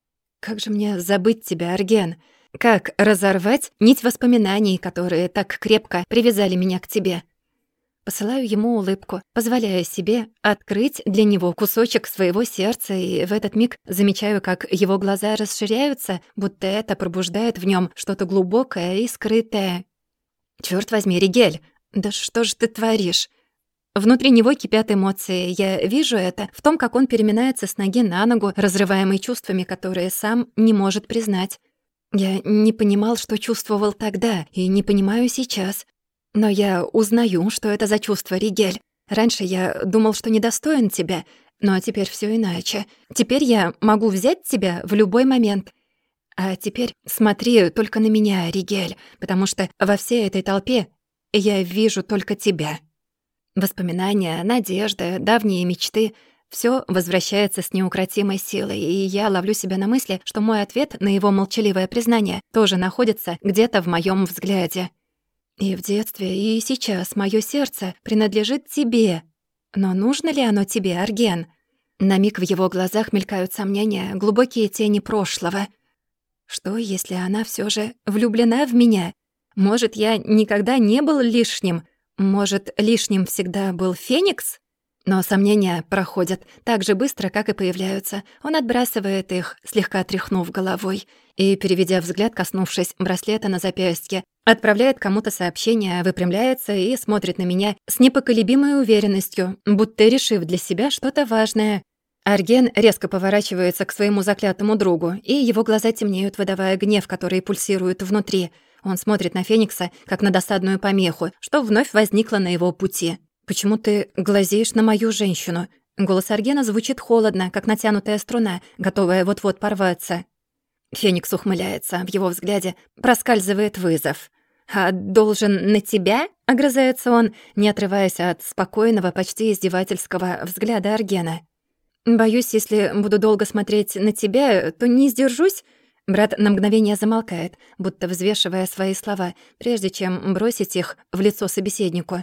Как же мне забыть тебя, Арген? Как разорвать нить воспоминаний, которые так крепко привязали меня к тебе? Посылаю ему улыбку, позволяя себе открыть для него кусочек своего сердца, и в этот миг замечаю, как его глаза расширяются, будто это пробуждает в нём что-то глубокое и скрытое. Чёрт возьми, Ригель, да что ж ты творишь? Внутри него кипят эмоции. Я вижу это в том, как он переминается с ноги на ногу, разрываемый чувствами, которые сам не может признать. Я не понимал, что чувствовал тогда, и не понимаю сейчас. Но я узнаю, что это за чувство, Ригель. Раньше я думал, что недостоин тебя, но теперь всё иначе. Теперь я могу взять тебя в любой момент. А теперь смотри только на меня, Ригель, потому что во всей этой толпе я вижу только тебя. Воспоминания, надежды, давние мечты — всё возвращается с неукротимой силой, и я ловлю себя на мысли, что мой ответ на его молчаливое признание тоже находится где-то в моём взгляде. И в детстве, и сейчас моё сердце принадлежит тебе. Но нужно ли оно тебе, Арген? На миг в его глазах мелькают сомнения, глубокие тени прошлого. Что, если она всё же влюблена в меня? Может, я никогда не был лишним? Может, лишним всегда был Феникс? Но сомнения проходят так же быстро, как и появляются. Он отбрасывает их, слегка тряхнув головой, и, переведя взгляд, коснувшись браслета на запястье, отправляет кому-то сообщение, выпрямляется и смотрит на меня с непоколебимой уверенностью, будто решив для себя что-то важное. Арген резко поворачивается к своему заклятому другу, и его глаза темнеют, выдавая гнев, который пульсирует внутри. Он смотрит на Феникса, как на досадную помеху, что вновь возникло на его пути. «Почему ты глазеешь на мою женщину?» Голос Аргена звучит холодно, как натянутая струна, готовая вот-вот порваться. Феникс ухмыляется, в его взгляде проскальзывает вызов. «А должен на тебя?» — огрызается он, не отрываясь от спокойного, почти издевательского взгляда Аргена. «Боюсь, если буду долго смотреть на тебя, то не сдержусь». Брат на мгновение замолкает, будто взвешивая свои слова, прежде чем бросить их в лицо собеседнику.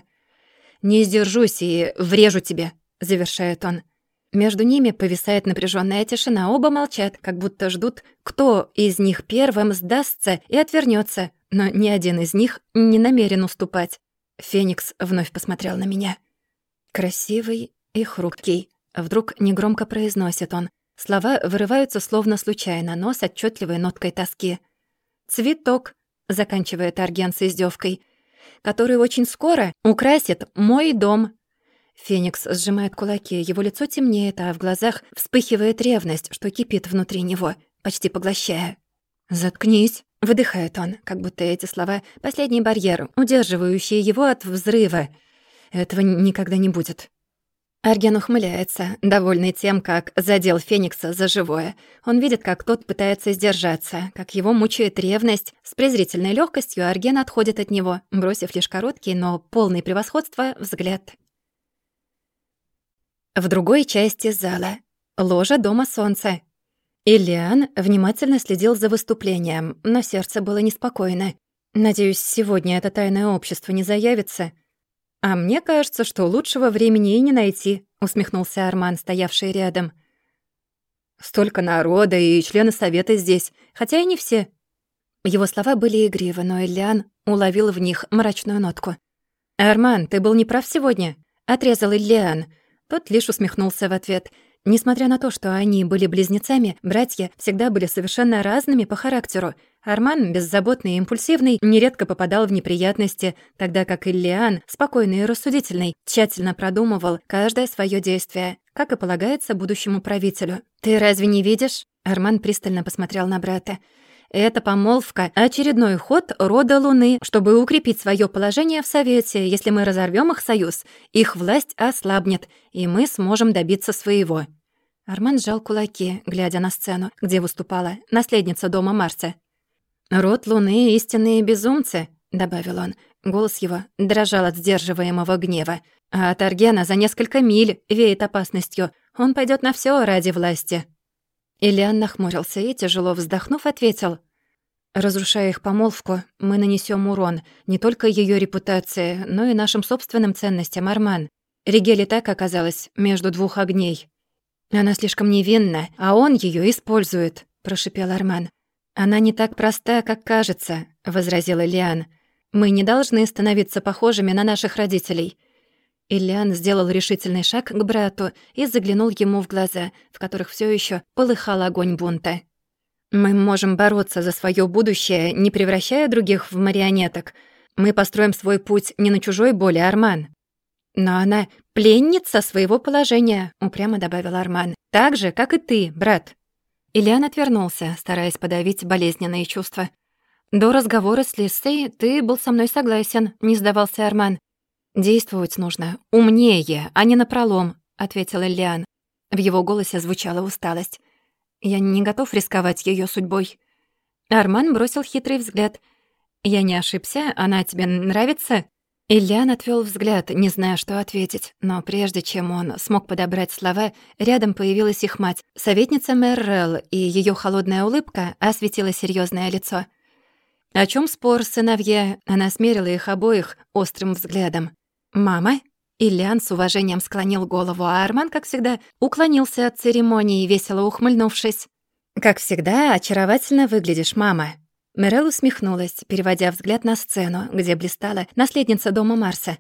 «Не сдержусь и врежу тебе», — завершает он. Между ними повисает напряжённая тишина. Оба молчат, как будто ждут, кто из них первым сдастся и отвернётся, но ни один из них не намерен уступать. Феникс вновь посмотрел на меня. «Красивый и хрупкий», — вдруг негромко произносит он. Слова вырываются словно случайно, но с отчётливой ноткой тоски. «Цветок», — заканчивает Арген с издёвкой, «который очень скоро украсит мой дом». Феникс сжимает кулаки, его лицо темнеет, а в глазах вспыхивает ревность, что кипит внутри него, почти поглощая. «Заткнись», — выдыхает он, как будто эти слова — последний барьер, удерживающий его от взрыва. «Этого никогда не будет». Арген ухмыляется, довольный тем, как задел Феникса за живое. Он видит, как тот пытается сдержаться, как его мучает ревность. С презрительной лёгкостью Арген отходит от него, бросив лишь короткий, но полный превосходства взгляд. В другой части зала. Ложа Дома Солнца. Иллиан внимательно следил за выступлением, но сердце было неспокойно. Надеюсь, сегодня это тайное общество не заявится. А мне кажется, что лучшего времени и не найти, усмехнулся Арман, стоявший рядом. Столько народа и члены совета здесь, хотя и не все. Его слова были игривы, но Иллиан уловил в них мрачную нотку. «Арман, ты был неправ сегодня», — отрезал Иллиан. Тот лишь усмехнулся в ответ. Несмотря на то, что они были близнецами, братья всегда были совершенно разными по характеру. Арман, беззаботный и импульсивный, нередко попадал в неприятности, тогда как Иллиан, спокойный и рассудительный, тщательно продумывал каждое своё действие, как и полагается будущему правителю. «Ты разве не видишь?» Арман пристально посмотрел на брата. «Это помолвка — очередной ход рода Луны, чтобы укрепить своё положение в Совете. Если мы разорвём их союз, их власть ослабнет, и мы сможем добиться своего». Арман сжал кулаки, глядя на сцену, где выступала наследница дома Марса. «Род Луны — истинные безумцы», — добавил он. Голос его дрожал от сдерживаемого гнева. «А от Аргена за несколько миль веет опасностью. Он пойдёт на всё ради власти». Иллиан нахмурился и, тяжело вздохнув, ответил: «Разрушая их помолвку, мы нанесём урон не только её репутации, но и нашим собственным ценностям, Арман. Ригель так оказалась между двух огней». «Она слишком невинна, а он её использует», — прошипел Арман. «Она не так проста, как кажется», — возразил Иллиан. «Мы не должны становиться похожими на наших родителей». Иллиан сделал решительный шаг к брату и заглянул ему в глаза, в которых всё ещё полыхал огонь бунта. «Мы можем бороться за своё будущее, не превращая других в марионеток. Мы построим свой путь не на чужой боли, Арман». «Но она пленница своего положения», — упрямо добавил Арман. «Так же, как и ты, брат». Иллиан отвернулся, стараясь подавить болезненные чувства. «До разговора с Лиссей ты был со мной согласен», — не сдавался Арман. «Действовать нужно умнее, а не напролом», — ответил Иллиан. В его голосе звучала усталость. «Я не готов рисковать её судьбой». Арман бросил хитрый взгляд. «Я не ошибся? Она тебе нравится?» Иллиан отвёл взгляд, не зная, что ответить, но прежде чем он смог подобрать слова, рядом появилась их мать, советница Меррелл, и её холодная улыбка осветила серьёзное лицо. «О чём спор, сыновья?» Она смерила их обоих острым взглядом. «Мама?» Иллиан с уважением склонил голову, а Арман, как всегда, уклонился от церемонии, весело ухмыльнувшись. «Как всегда, очаровательно выглядишь, мама». Меррелл усмехнулась, переводя взгляд на сцену, где блистала наследница дома Марса.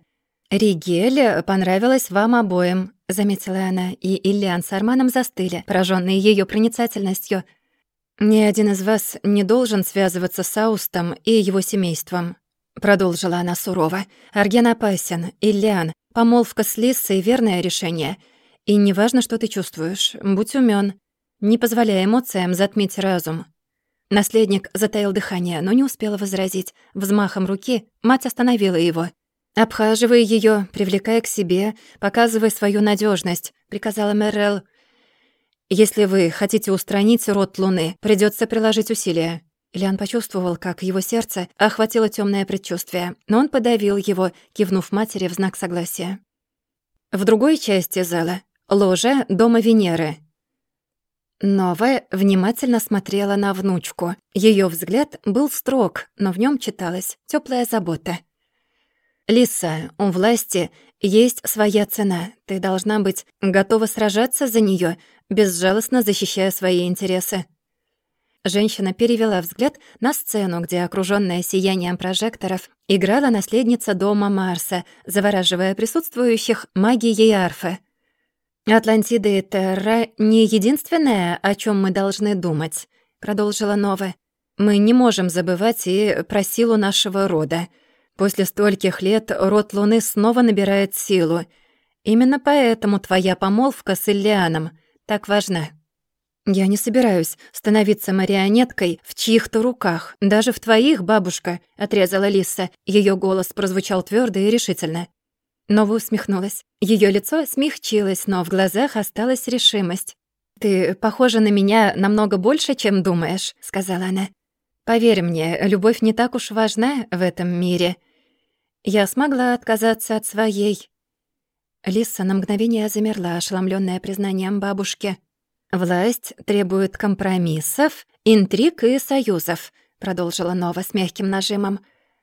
«Ригель понравилась вам обоим», — заметила она, и Иллиан с Арманом застыли, поражённые её проницательностью. «Ни один из вас не должен связываться с Аустом и его семейством», — продолжила она сурово. «Арген опасен, Иллиан. Помолвка с Лиссой — верное решение. И неважно, что ты чувствуешь, будь умён. Не позволяй эмоциям затмить разум». Наследник затаил дыхание, но не успел возразить. Взмахом руки мать остановила его. «Обхаживай её, привлекай к себе, показывай свою надёжность», — приказала Меррелл. «Если вы хотите устранить род Луны, придётся приложить усилия». Иллиан почувствовал, как его сердце охватило тёмное предчувствие, но он подавил его, кивнув матери в знак согласия. В другой части зала — ложа дома Венеры. Нова внимательно смотрела на внучку. Её взгляд был строг, но в нём читалась тёплая забота. «Лиса, у власти есть своя цена. Ты должна быть готова сражаться за неё, безжалостно защищая свои интересы». Женщина перевела взгляд на сцену, где, окружённая сиянием прожекторов, играла наследница дома Марса, завораживая присутствующих магией арфы. «Атлантида и Терра не единственное, о чём мы должны думать», — продолжила Нова. «Мы не можем забывать и про силу нашего рода. После стольких лет род Луны снова набирает силу. Именно поэтому твоя помолвка с Иллианом так важна». «Я не собираюсь становиться марионеткой в чьих-то руках, даже в твоих, бабушка», — отрезала Лиса. Её голос прозвучал твёрдо и решительно. Нова усмехнулась. Её лицо смягчилось, но в глазах осталась решимость. «Ты похожа на меня намного больше, чем думаешь», — сказала она. «Поверь мне, любовь не так уж важна в этом мире. Я смогла отказаться от своей». Лиса на мгновение замерла, ошеломлённая признанием бабушки. «Власть требует компромиссов, интриг и союзов», — продолжила Нова с мягким нажимом.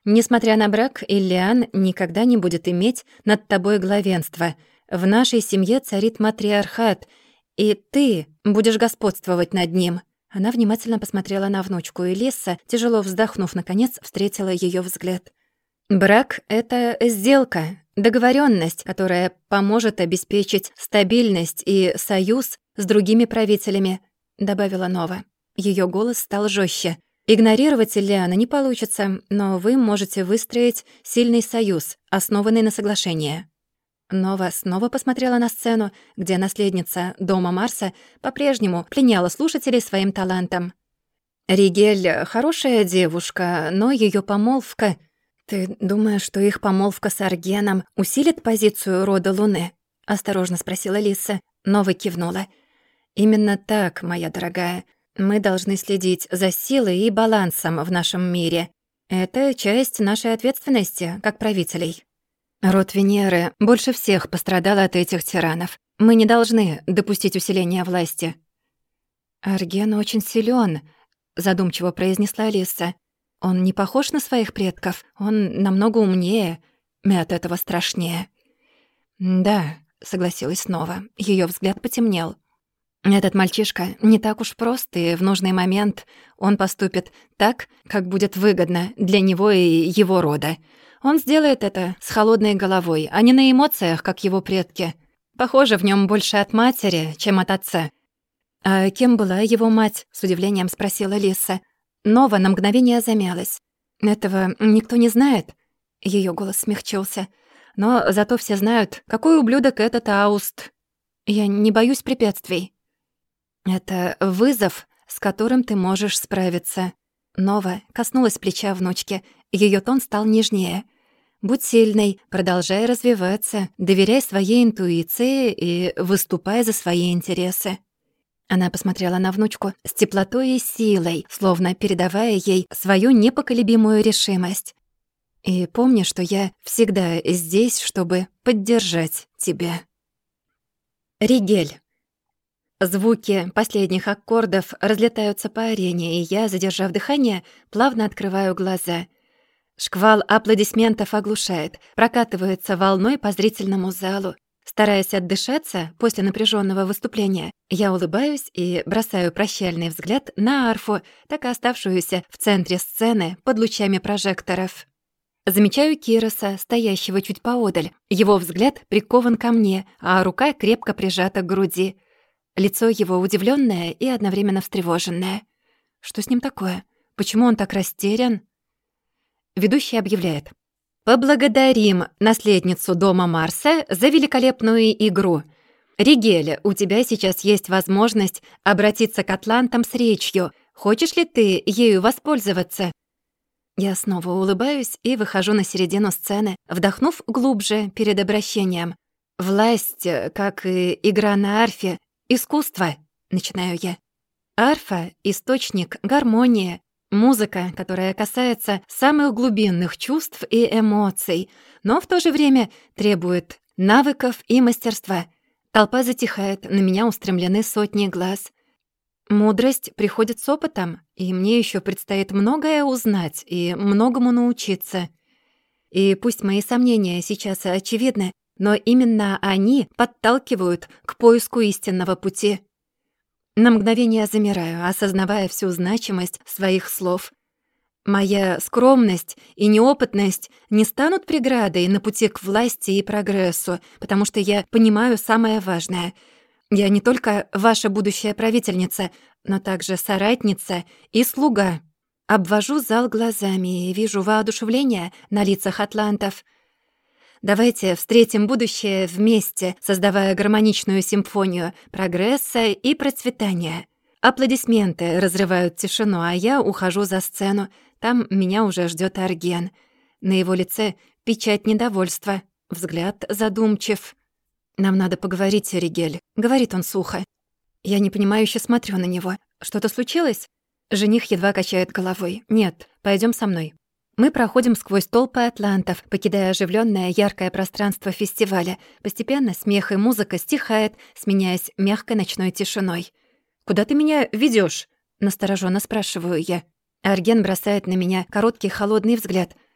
Несмотря на брак, Иллиан никогда не будет иметь над тобой главенство. В нашей семье царит матриархат, и ты будешь господствовать над ним». Она внимательно посмотрела на внучку, и Лисса, тяжело вздохнув, наконец встретила ее взгляд. «Брак — это сделка, договоренность, которая поможет обеспечить стабильность и союз с другими правителями», — добавила Нова. Ее голос стал жестче. «Игнорировать Иллиана не получится, но вы можете выстроить сильный союз, основанный на соглашении». Нова снова посмотрела на сцену, где наследница дома Марса по-прежнему пленяла слушателей своим талантом. «Ригель — хорошая девушка, но ее помолвка... Ты думаешь, что их помолвка с Аргеном усилит позицию рода Луны?» — осторожно спросила Лисса. Нова кивнула. «Именно так, моя дорогая. Мы должны следить за силой и балансом в нашем мире. Это часть нашей ответственности, как правителей». Род Венеры больше всех пострадал от этих тиранов. Мы не должны допустить усиления власти. «Арген очень силён», — задумчиво произнесла Лисса. «Он не похож на своих предков, он намного умнее и от этого страшнее». «Да», — согласилась снова, её взгляд потемнел. «Этот мальчишка не так уж прост, и в нужный момент он поступит так, как будет выгодно для него и его рода. Он сделает это с холодной головой, а не на эмоциях, как его предки. Похоже, в нём больше от матери, чем от отца». «А кем была его мать?» — с удивлением спросила Лисса. Нова на мгновение замялась. «Этого никто не знает?» Её голос смягчился. «Но зато все знают, какой ублюдок этот Ауст. Я не боюсь препятствий». «Это вызов, с которым ты можешь справиться». Нова коснулась плеча внучки. Её тон стал нежнее. «Будь сильной, продолжай развиваться, доверяй своей интуиции и выступай за свои интересы». Она посмотрела на внучку с теплотой и силой, словно передавая ей свою непоколебимую решимость. «И помни, что я всегда здесь, чтобы поддержать тебя». Ригель. Звуки последних аккордов разлетаются по арене, и я, задержав дыхание, плавно открываю глаза. Шквал аплодисментов оглушает, прокатывается волной по зрительному залу. Стараясь отдышаться после напряженного выступления, я улыбаюсь и бросаю прощальный взгляд на арфу, так и оставшуюся в центре сцены под лучами прожекторов. Замечаю Кироса, стоящего чуть поодаль. Его взгляд прикован ко мне, а рука крепко прижата к груди. Лицо его удивленное и одновременно встревоженное. Что с ним такое? Почему он так растерян? Ведущий объявляет: «Поблагодарим наследницу дома Марса за великолепную игру. Ригель, у тебя сейчас есть возможность обратиться к атлантам с речью. Хочешь ли ты ею воспользоваться?» Я снова улыбаюсь и выхожу на середину сцены, вдохнув глубже перед обращением. «Власть, как и игра на арфе, искусство», — начинаю я. Арфа — источник гармонии, музыка, которая касается самых глубинных чувств и эмоций, но в то же время требует навыков и мастерства. Толпа затихает, на меня устремлены сотни глаз. Мудрость приходит с опытом, и мне еще предстоит многое узнать и многому научиться. И пусть мои сомнения сейчас очевидны, но именно они подталкивают к поиску истинного пути. На мгновение замираю, осознавая всю значимость своих слов. Моя скромность и неопытность не станут преградой на пути к власти и прогрессу, потому что я понимаю самое важное. Я не только ваша будущая правительница, но также соратница и слуга. Обвожу зал глазами и вижу воодушевление на лицах атлантов. Давайте встретим будущее вместе, создавая гармоничную симфонию прогресса и процветания. Аплодисменты разрывают тишину, а я ухожу за сцену. Там меня уже ждёт Арген. На его лице печать недовольства, взгляд задумчив. «Нам надо поговорить, Ригель», — говорит он сухо. Я непонимающе смотрю на него. «Что-то случилось?» Жених едва качает головой. «Нет, пойдём со мной». Мы проходим сквозь толпы атлантов, покидая оживленное яркое пространство фестиваля. Постепенно смех и музыка стихает, сменяясь мягкой ночной тишиной. «Куда ты меня ведёшь?» — настороженно спрашиваю я. Арген бросает на меня короткий холодный взгляд.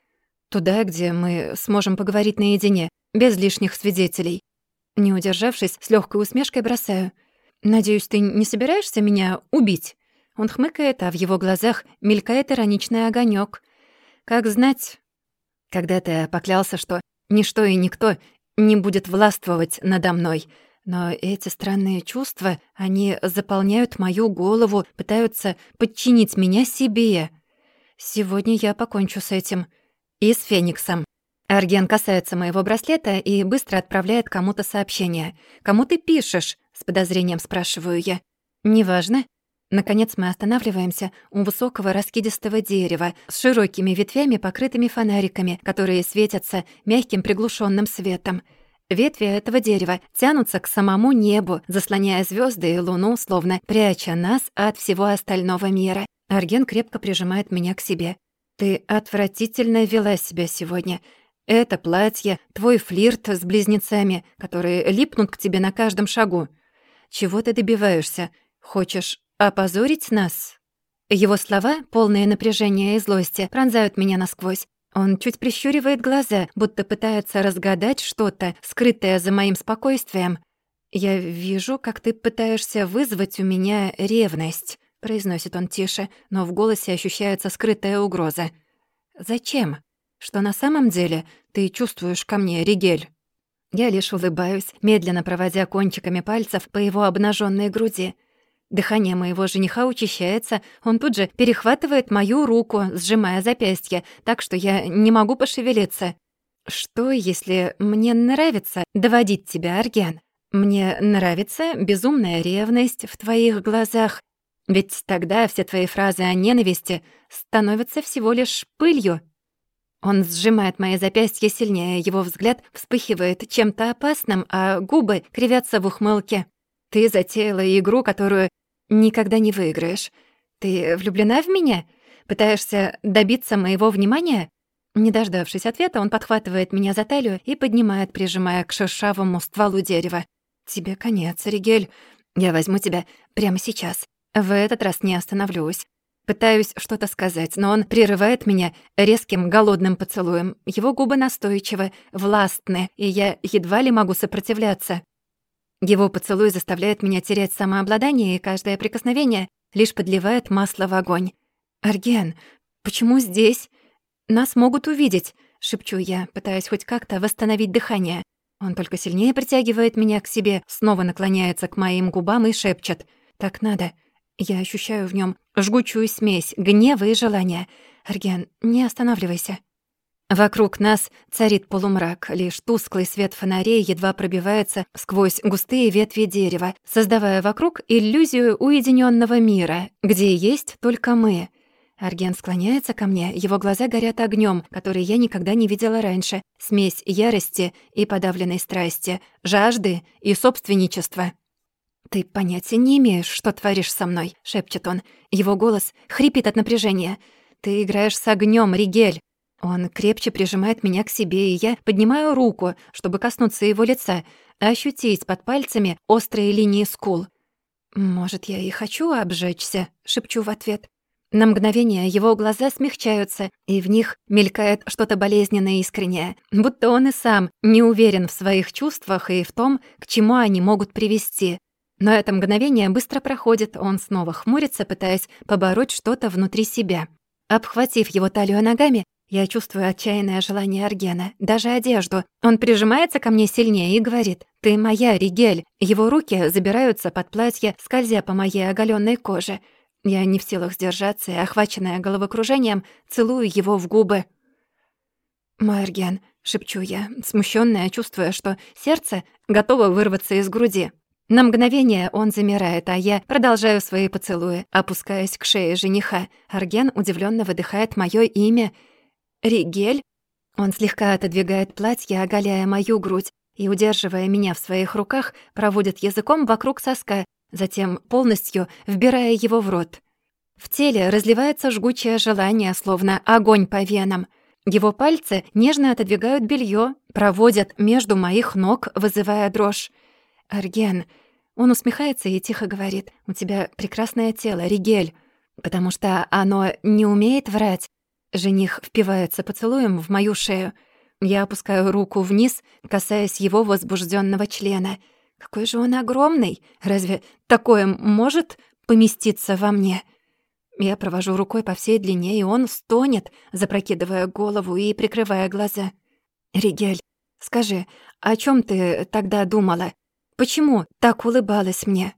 Туда, где мы сможем поговорить наедине, без лишних свидетелей. Не удержавшись, с лёгкой усмешкой бросаю. «Надеюсь, ты не собираешься меня убить?» Он хмыкает, а в его глазах мелькает ироничный огонёк. «Как знать...» Когда ты поклялся, что ничто и никто не будет властвовать надо мной. Но эти странные чувства, они заполняют мою голову, пытаются подчинить меня себе. Сегодня я покончу с этим. И с Фениксом. Арген касается моего браслета и быстро отправляет кому-то сообщение. «Кому ты пишешь?» — с подозрением спрашиваю я. «Неважно». Наконец мы останавливаемся у высокого раскидистого дерева с широкими ветвями, покрытыми фонариками, которые светятся мягким приглушенным светом. Ветви этого дерева тянутся к самому небу, заслоняя звезды и луну, словно пряча нас от всего остального мира. Арген крепко прижимает меня к себе. «Ты отвратительно вела себя сегодня. Это платье, твой флирт с близнецами, которые липнут к тебе на каждом шагу. Чего ты добиваешься? Хочешь опозорить нас?» Его слова, полные напряжения и злости, пронзают меня насквозь. Он чуть прищуривает глаза, будто пытается разгадать что-то, скрытое за моим спокойствием. «Я вижу, как ты пытаешься вызвать у меня ревность», — произносит он тише, но в голосе ощущается скрытая угроза. «Зачем? Что на самом деле ты чувствуешь ко мне, Ригель?» Я лишь улыбаюсь, медленно проводя кончиками пальцев по его обнаженной груди. Дыхание моего жениха учащается, он тут же перехватывает мою руку, сжимая запястье, так что я не могу пошевелиться. «Что, если мне нравится доводить тебя, Арген? Мне нравится безумная ревность в твоих глазах. Ведь тогда все твои фразы о ненависти становятся всего лишь пылью». Он сжимает мои запястья сильнее, его взгляд вспыхивает чем-то опасным, а губы кривятся в ухмылке. «Ты затеяла игру, которую никогда не выиграешь. Ты влюблена в меня? Пытаешься добиться моего внимания?» Не дождавшись ответа, он подхватывает меня за талию и поднимает, прижимая к шершавому стволу дерева. «Тебе конец, Ригель. Я возьму тебя прямо сейчас. В этот раз не остановлюсь». Пытаюсь что-то сказать, но он прерывает меня резким голодным поцелуем. Его губы настойчивы, властны, и я едва ли могу сопротивляться. Его поцелуй заставляет меня терять самообладание, и каждое прикосновение лишь подливает масло в огонь. «Арген, почему здесь? Нас могут увидеть», — шепчу я, пытаясь хоть как-то восстановить дыхание. Он только сильнее притягивает меня к себе, снова наклоняется к моим губам и шепчет: «Так надо». Я ощущаю в нем жгучую смесь гнева и желания. «Арген, не останавливайся». Вокруг нас царит полумрак, лишь тусклый свет фонарей едва пробивается сквозь густые ветви дерева, создавая вокруг иллюзию уединенного мира, где есть только мы. Арген склоняется ко мне, его глаза горят огнем, который я никогда не видела раньше, смесь ярости и подавленной страсти, жажды и собственничества. «Ты понятия не имеешь, что творишь со мной», — шепчет он. Его голос хрипит от напряжения. «Ты играешь с огнем, Ригель». Он крепче прижимает меня к себе, и я поднимаю руку, чтобы коснуться его лица, ощутить под пальцами острые линии скул. «Может, я и хочу обжечься?» — шепчу в ответ. На мгновение его глаза смягчаются, и в них мелькает что-то болезненное и искреннее, будто он и сам не уверен в своих чувствах и в том, к чему они могут привести. Но это мгновение быстро проходит, он снова хмурится, пытаясь побороть что-то внутри себя. Обхватив его талию ногами, я чувствую отчаянное желание Аргена, даже одежду. Он прижимается ко мне сильнее и говорит: «Ты моя, Ригель». Его руки забираются под платье, скользя по моей оголенной коже. Я не в силах сдержаться и, охваченная головокружением, целую его в губы. «Мой Арген», — шепчу я, смущенная, чувствуя, что сердце готово вырваться из груди. На мгновение он замирает, а я продолжаю свои поцелуи, опускаясь к шее жениха. Арген удивленно выдыхает мое имя. «Ригель?» Он слегка отодвигает платье, оголяя мою грудь, и, удерживая меня в своих руках, проводит языком вокруг соска, затем полностью вбирая его в рот. В теле разливается жгучее желание, словно огонь по венам. Его пальцы нежно отодвигают белье, проводят между моих ног, вызывая дрожь. «Арген». Он усмехается и тихо говорит: «У тебя прекрасное тело, Ригель», потому что оно не умеет врать. Жених впивается поцелуем в мою шею. Я опускаю руку вниз, касаясь его возбужденного члена. Какой же он огромный! Разве такое может поместиться во мне? Я провожу рукой по всей длине, и он стонет, запрокидывая голову и прикрывая глаза. «Ригель, скажи, о чем ты тогда думала? Почему так улыбалась мне?»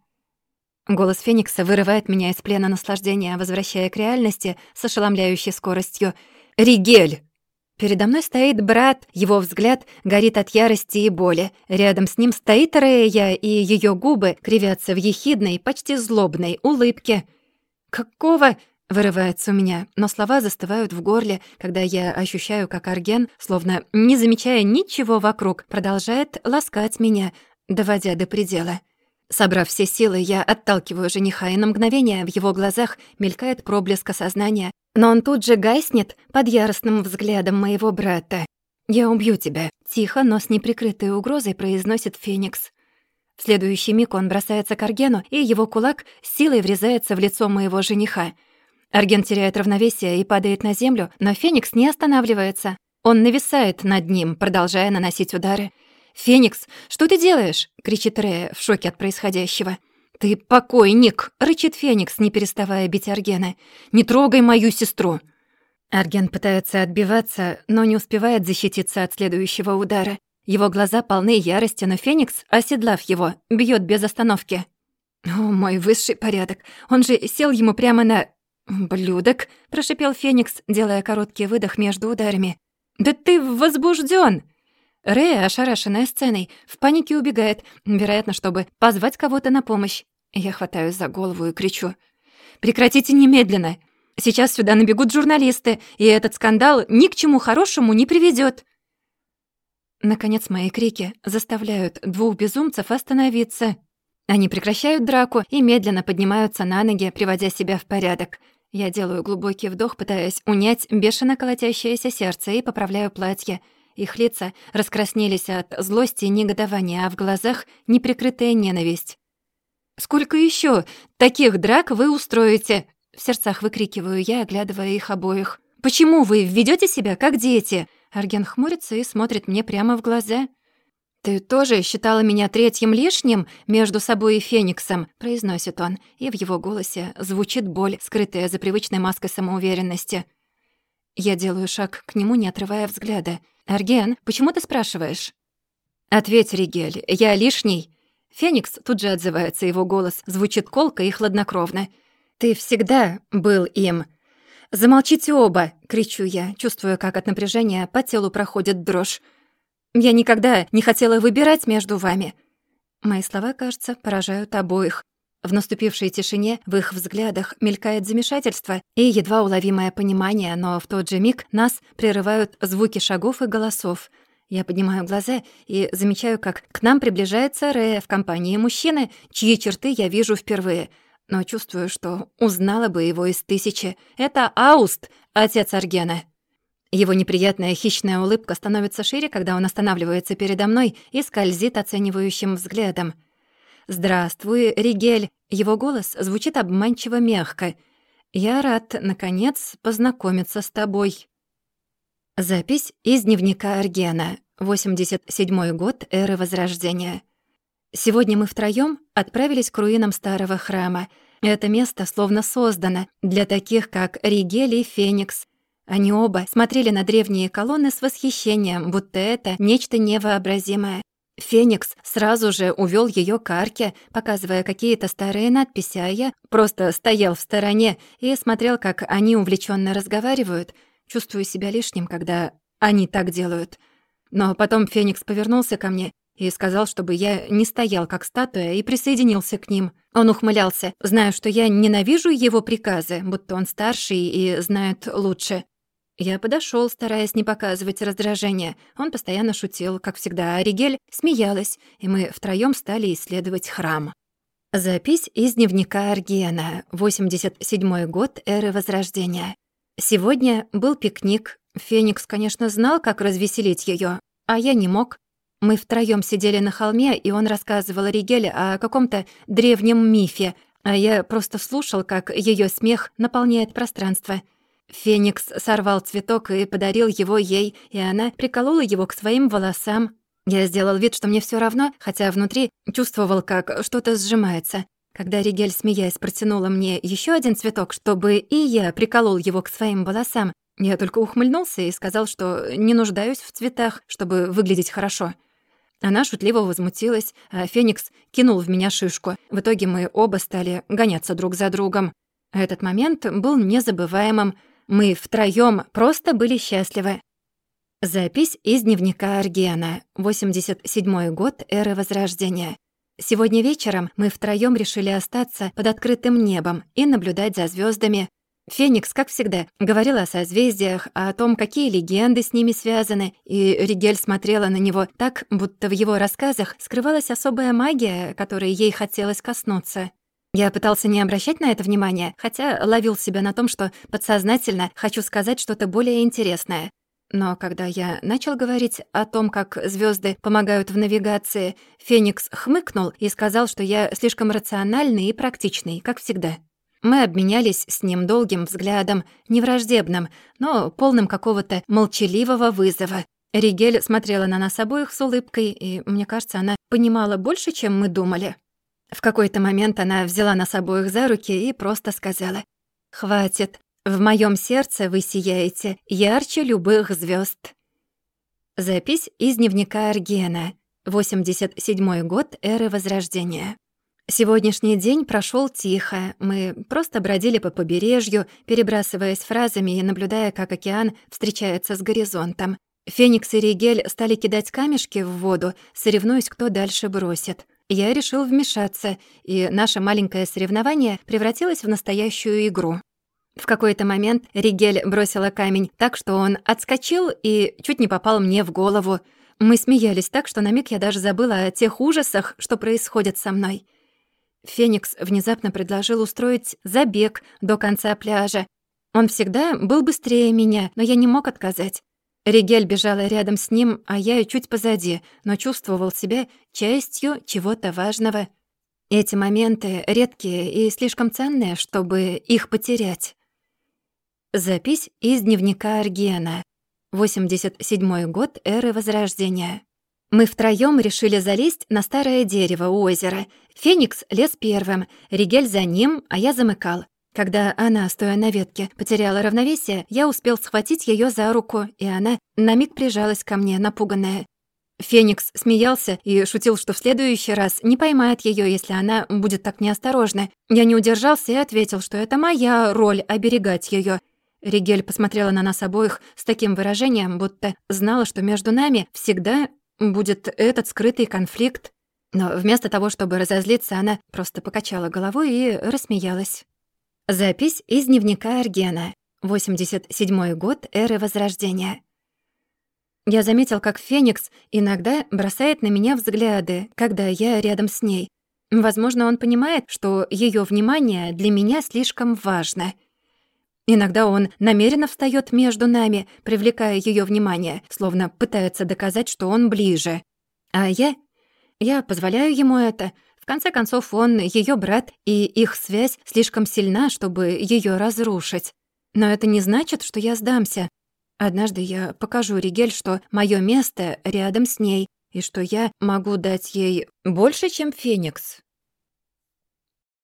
Голос Феникса вырывает меня из плена наслаждения, возвращая к реальности с ошеломляющей скоростью. «Ригель!» Передо мной стоит брат, его взгляд горит от ярости и боли. Рядом с ним стоит Рея, и ее губы кривятся в ехидной, почти злобной улыбке. «Какого?» — вырывается у меня, но слова застывают в горле, когда я ощущаю, как Арген, словно не замечая ничего вокруг, продолжает ласкать меня, доводя до предела. Собрав все силы, я отталкиваю жениха, и на мгновение в его глазах мелькает проблеск осознания, но он тут же гаснет под яростным взглядом моего брата. «Я убью тебя», — тихо, но с неприкрытой угрозой произносит Феникс. В следующий миг он бросается к Аргену, и его кулак с силой врезается в лицо моего жениха. Арген теряет равновесие и падает на землю, но Феникс не останавливается. Он нависает над ним, продолжая наносить удары. «Феникс, что ты делаешь?» — кричит Рея в шоке от происходящего. «Ты покойник!» — рычит Феникс, не переставая бить Аргена. «Не трогай мою сестру!» Арген пытается отбиваться, но не успевает защититься от следующего удара. Его глаза полны ярости, но Феникс, оседлав его, бьет без остановки. «О, мой высший порядок! Он же сел ему прямо на...» «Блюдок!» — прошипел Феникс, делая короткий выдох между ударами. «Да ты возбужден! Рея, ошарашенная сценой, в панике убегает, вероятно, чтобы позвать кого-то на помощь. Я хватаюсь за голову и кричу. «Прекратите немедленно! Сейчас сюда набегут журналисты, и этот скандал ни к чему хорошему не приведет. Наконец, мои крики заставляют двух безумцев остановиться. Они прекращают драку и медленно поднимаются на ноги, приводя себя в порядок. Я делаю глубокий вдох, пытаясь унять бешено колотящееся сердце, и поправляю платье. Их лица раскраснелись от злости и негодования, а в глазах неприкрытая ненависть. «Сколько еще таких драк вы устроите?» — в сердцах выкрикиваю я, оглядывая их обоих. «Почему вы ведете себя как дети?» Арген хмурится и смотрит мне прямо в глаза. «Ты тоже считала меня третьим лишним между собой и Фениксом?» — произносит он, и в его голосе звучит боль, скрытая за привычной маской самоуверенности. Я делаю шаг к нему, не отрывая взгляда. «Арген, почему ты спрашиваешь?» «Ответь, Ригель, я лишний?» Феникс тут же отзывается, его голос звучит колко и хладнокровно. «Ты всегда был им». «Замолчите оба!» — кричу я, чувствуя, как от напряжения по телу проходит дрожь. «Я никогда не хотела выбирать между вами». Мои слова, кажется, поражают обоих. В наступившей тишине в их взглядах мелькает замешательство и едва уловимое понимание, но в тот же миг нас прерывают звуки шагов и голосов. Я поднимаю глаза и замечаю, как к нам приближается Рея в компании мужчины, чьи черты я вижу впервые, но чувствую, что узнала бы его из тысячи. Это Ауст, отец Аргена. Его неприятная хищная улыбка становится шире, когда он останавливается передо мной и скользит оценивающим взглядом. «Здравствуй, Ригель». Его голос звучит обманчиво мягко. «Я рад, наконец, познакомиться с тобой». Запись из дневника Аргена. 87-й год эры Возрождения. Сегодня мы втроём отправились к руинам старого храма. Это место словно создано для таких, как Ригель и Феникс. Они оба смотрели на древние колонны с восхищением, будто это нечто невообразимое. Феникс сразу же увёл её к арке, показывая какие-то старые надписи, а я просто стоял в стороне и смотрел, как они увлечённо разговаривают. Чувствую себя лишним, когда они так делают. Но потом Феникс повернулся ко мне и сказал, чтобы я не стоял как статуя, и присоединился к ним. Он ухмылялся, зная, что я ненавижу его приказы, будто он старший и знает лучше. Я подошёл, стараясь не показывать раздражения. Он постоянно шутил, как всегда, а Ригель смеялась, и мы втроём стали исследовать храм. Запись из дневника Аргена. 87-й год эры Возрождения. Сегодня был пикник. Феникс, конечно, знал, как развеселить её, а я не мог. Мы втроём сидели на холме, и он рассказывал Ригеле о каком-то древнем мифе, а я просто слушал, как её смех наполняет пространство. Феникс сорвал цветок и подарил его ей, и она приколола его к своим волосам. Я сделал вид, что мне всё равно, хотя внутри чувствовал, как что-то сжимается. Когда Ригель, смеясь, протянула мне ещё один цветок, чтобы и я приколол его к своим волосам, я только ухмыльнулся и сказал, что не нуждаюсь в цветах, чтобы выглядеть хорошо. Она шутливо возмутилась, а Феникс кинул в меня шишку. В итоге мы оба стали гоняться друг за другом. Этот момент был незабываемым. Мы втроём просто были счастливы. Запись из дневника Аргена, 87-й год эры Возрождения. Сегодня вечером мы втроём решили остаться под открытым небом и наблюдать за звёздами. Феникс, как всегда, говорил о созвездиях, о том, какие легенды с ними связаны, и Ригель смотрела на него так, будто в его рассказах скрывалась особая магия, которой ей хотелось коснуться. Я пытался не обращать на это внимания, хотя ловил себя на том, что подсознательно хочу сказать что-то более интересное. Но когда я начал говорить о том, как звёзды помогают в навигации, Феникс хмыкнул и сказал, что я слишком рациональный и практичный, как всегда. Мы обменялись с ним долгим взглядом, не враждебным, но полным какого-то молчаливого вызова. Ригель смотрела на нас обоих с улыбкой, и, мне кажется, она понимала больше, чем мы думали. В какой-то момент она взяла нас обоих за руки и просто сказала: «Хватит, в моём сердце вы сияете ярче любых звёзд». Запись из дневника Аргена, 87-й год эры Возрождения. Сегодняшний день прошёл тихо. Мы просто бродили по побережью, перебрасываясь фразами и наблюдая, как океан встречается с горизонтом. Феникс и Ригель стали кидать камешки в воду, соревнуясь, кто дальше бросит. Я решил вмешаться, и наше маленькое соревнование превратилось в настоящую игру. В какой-то момент Ригель бросила камень так, что он отскочил и чуть не попал мне в голову. Мы смеялись так, что на миг я даже забыла о тех ужасах, что происходит со мной. Феникс внезапно предложил устроить забег до конца пляжа. Он всегда был быстрее меня, но я не мог отказать. Ригель бежала рядом с ним, а я чуть позади, но чувствовал себя частью чего-то важного. Эти моменты редкие и слишком ценные, чтобы их потерять. Запись из дневника Аргена, 87-й год эры Возрождения. Мы втроём решили залезть на старое дерево у озера. Феникс лез первым, Ригель за ним, а я замыкал. Когда она, стоя на ветке, потеряла равновесие, я успел схватить её за руку, и она на миг прижалась ко мне, напуганная. Феникс смеялся и шутил, что в следующий раз не поймает её, если она будет так неосторожна. Я не удержался и ответил, что это моя роль — оберегать её. Ригель посмотрела на нас обоих с таким выражением, будто знала, что между нами всегда будет этот скрытый конфликт. Но вместо того, чтобы разозлиться, она просто покачала головой и рассмеялась. Запись из дневника Аргена, 87-й год эры Возрождения. Я заметил, как Феникс иногда бросает на меня взгляды, когда я рядом с ней. Возможно, он понимает, что её внимание для меня слишком важно. Иногда он намеренно встаёт между нами, привлекая её внимание, словно пытается доказать, что он ближе. А я позволяю ему это. В конце концов, он её брат, и их связь слишком сильна, чтобы её разрушить. Но это не значит, что я сдамся. Однажды я покажу Ригель, что моё место рядом с ней, и что я могу дать ей больше, чем Феникс.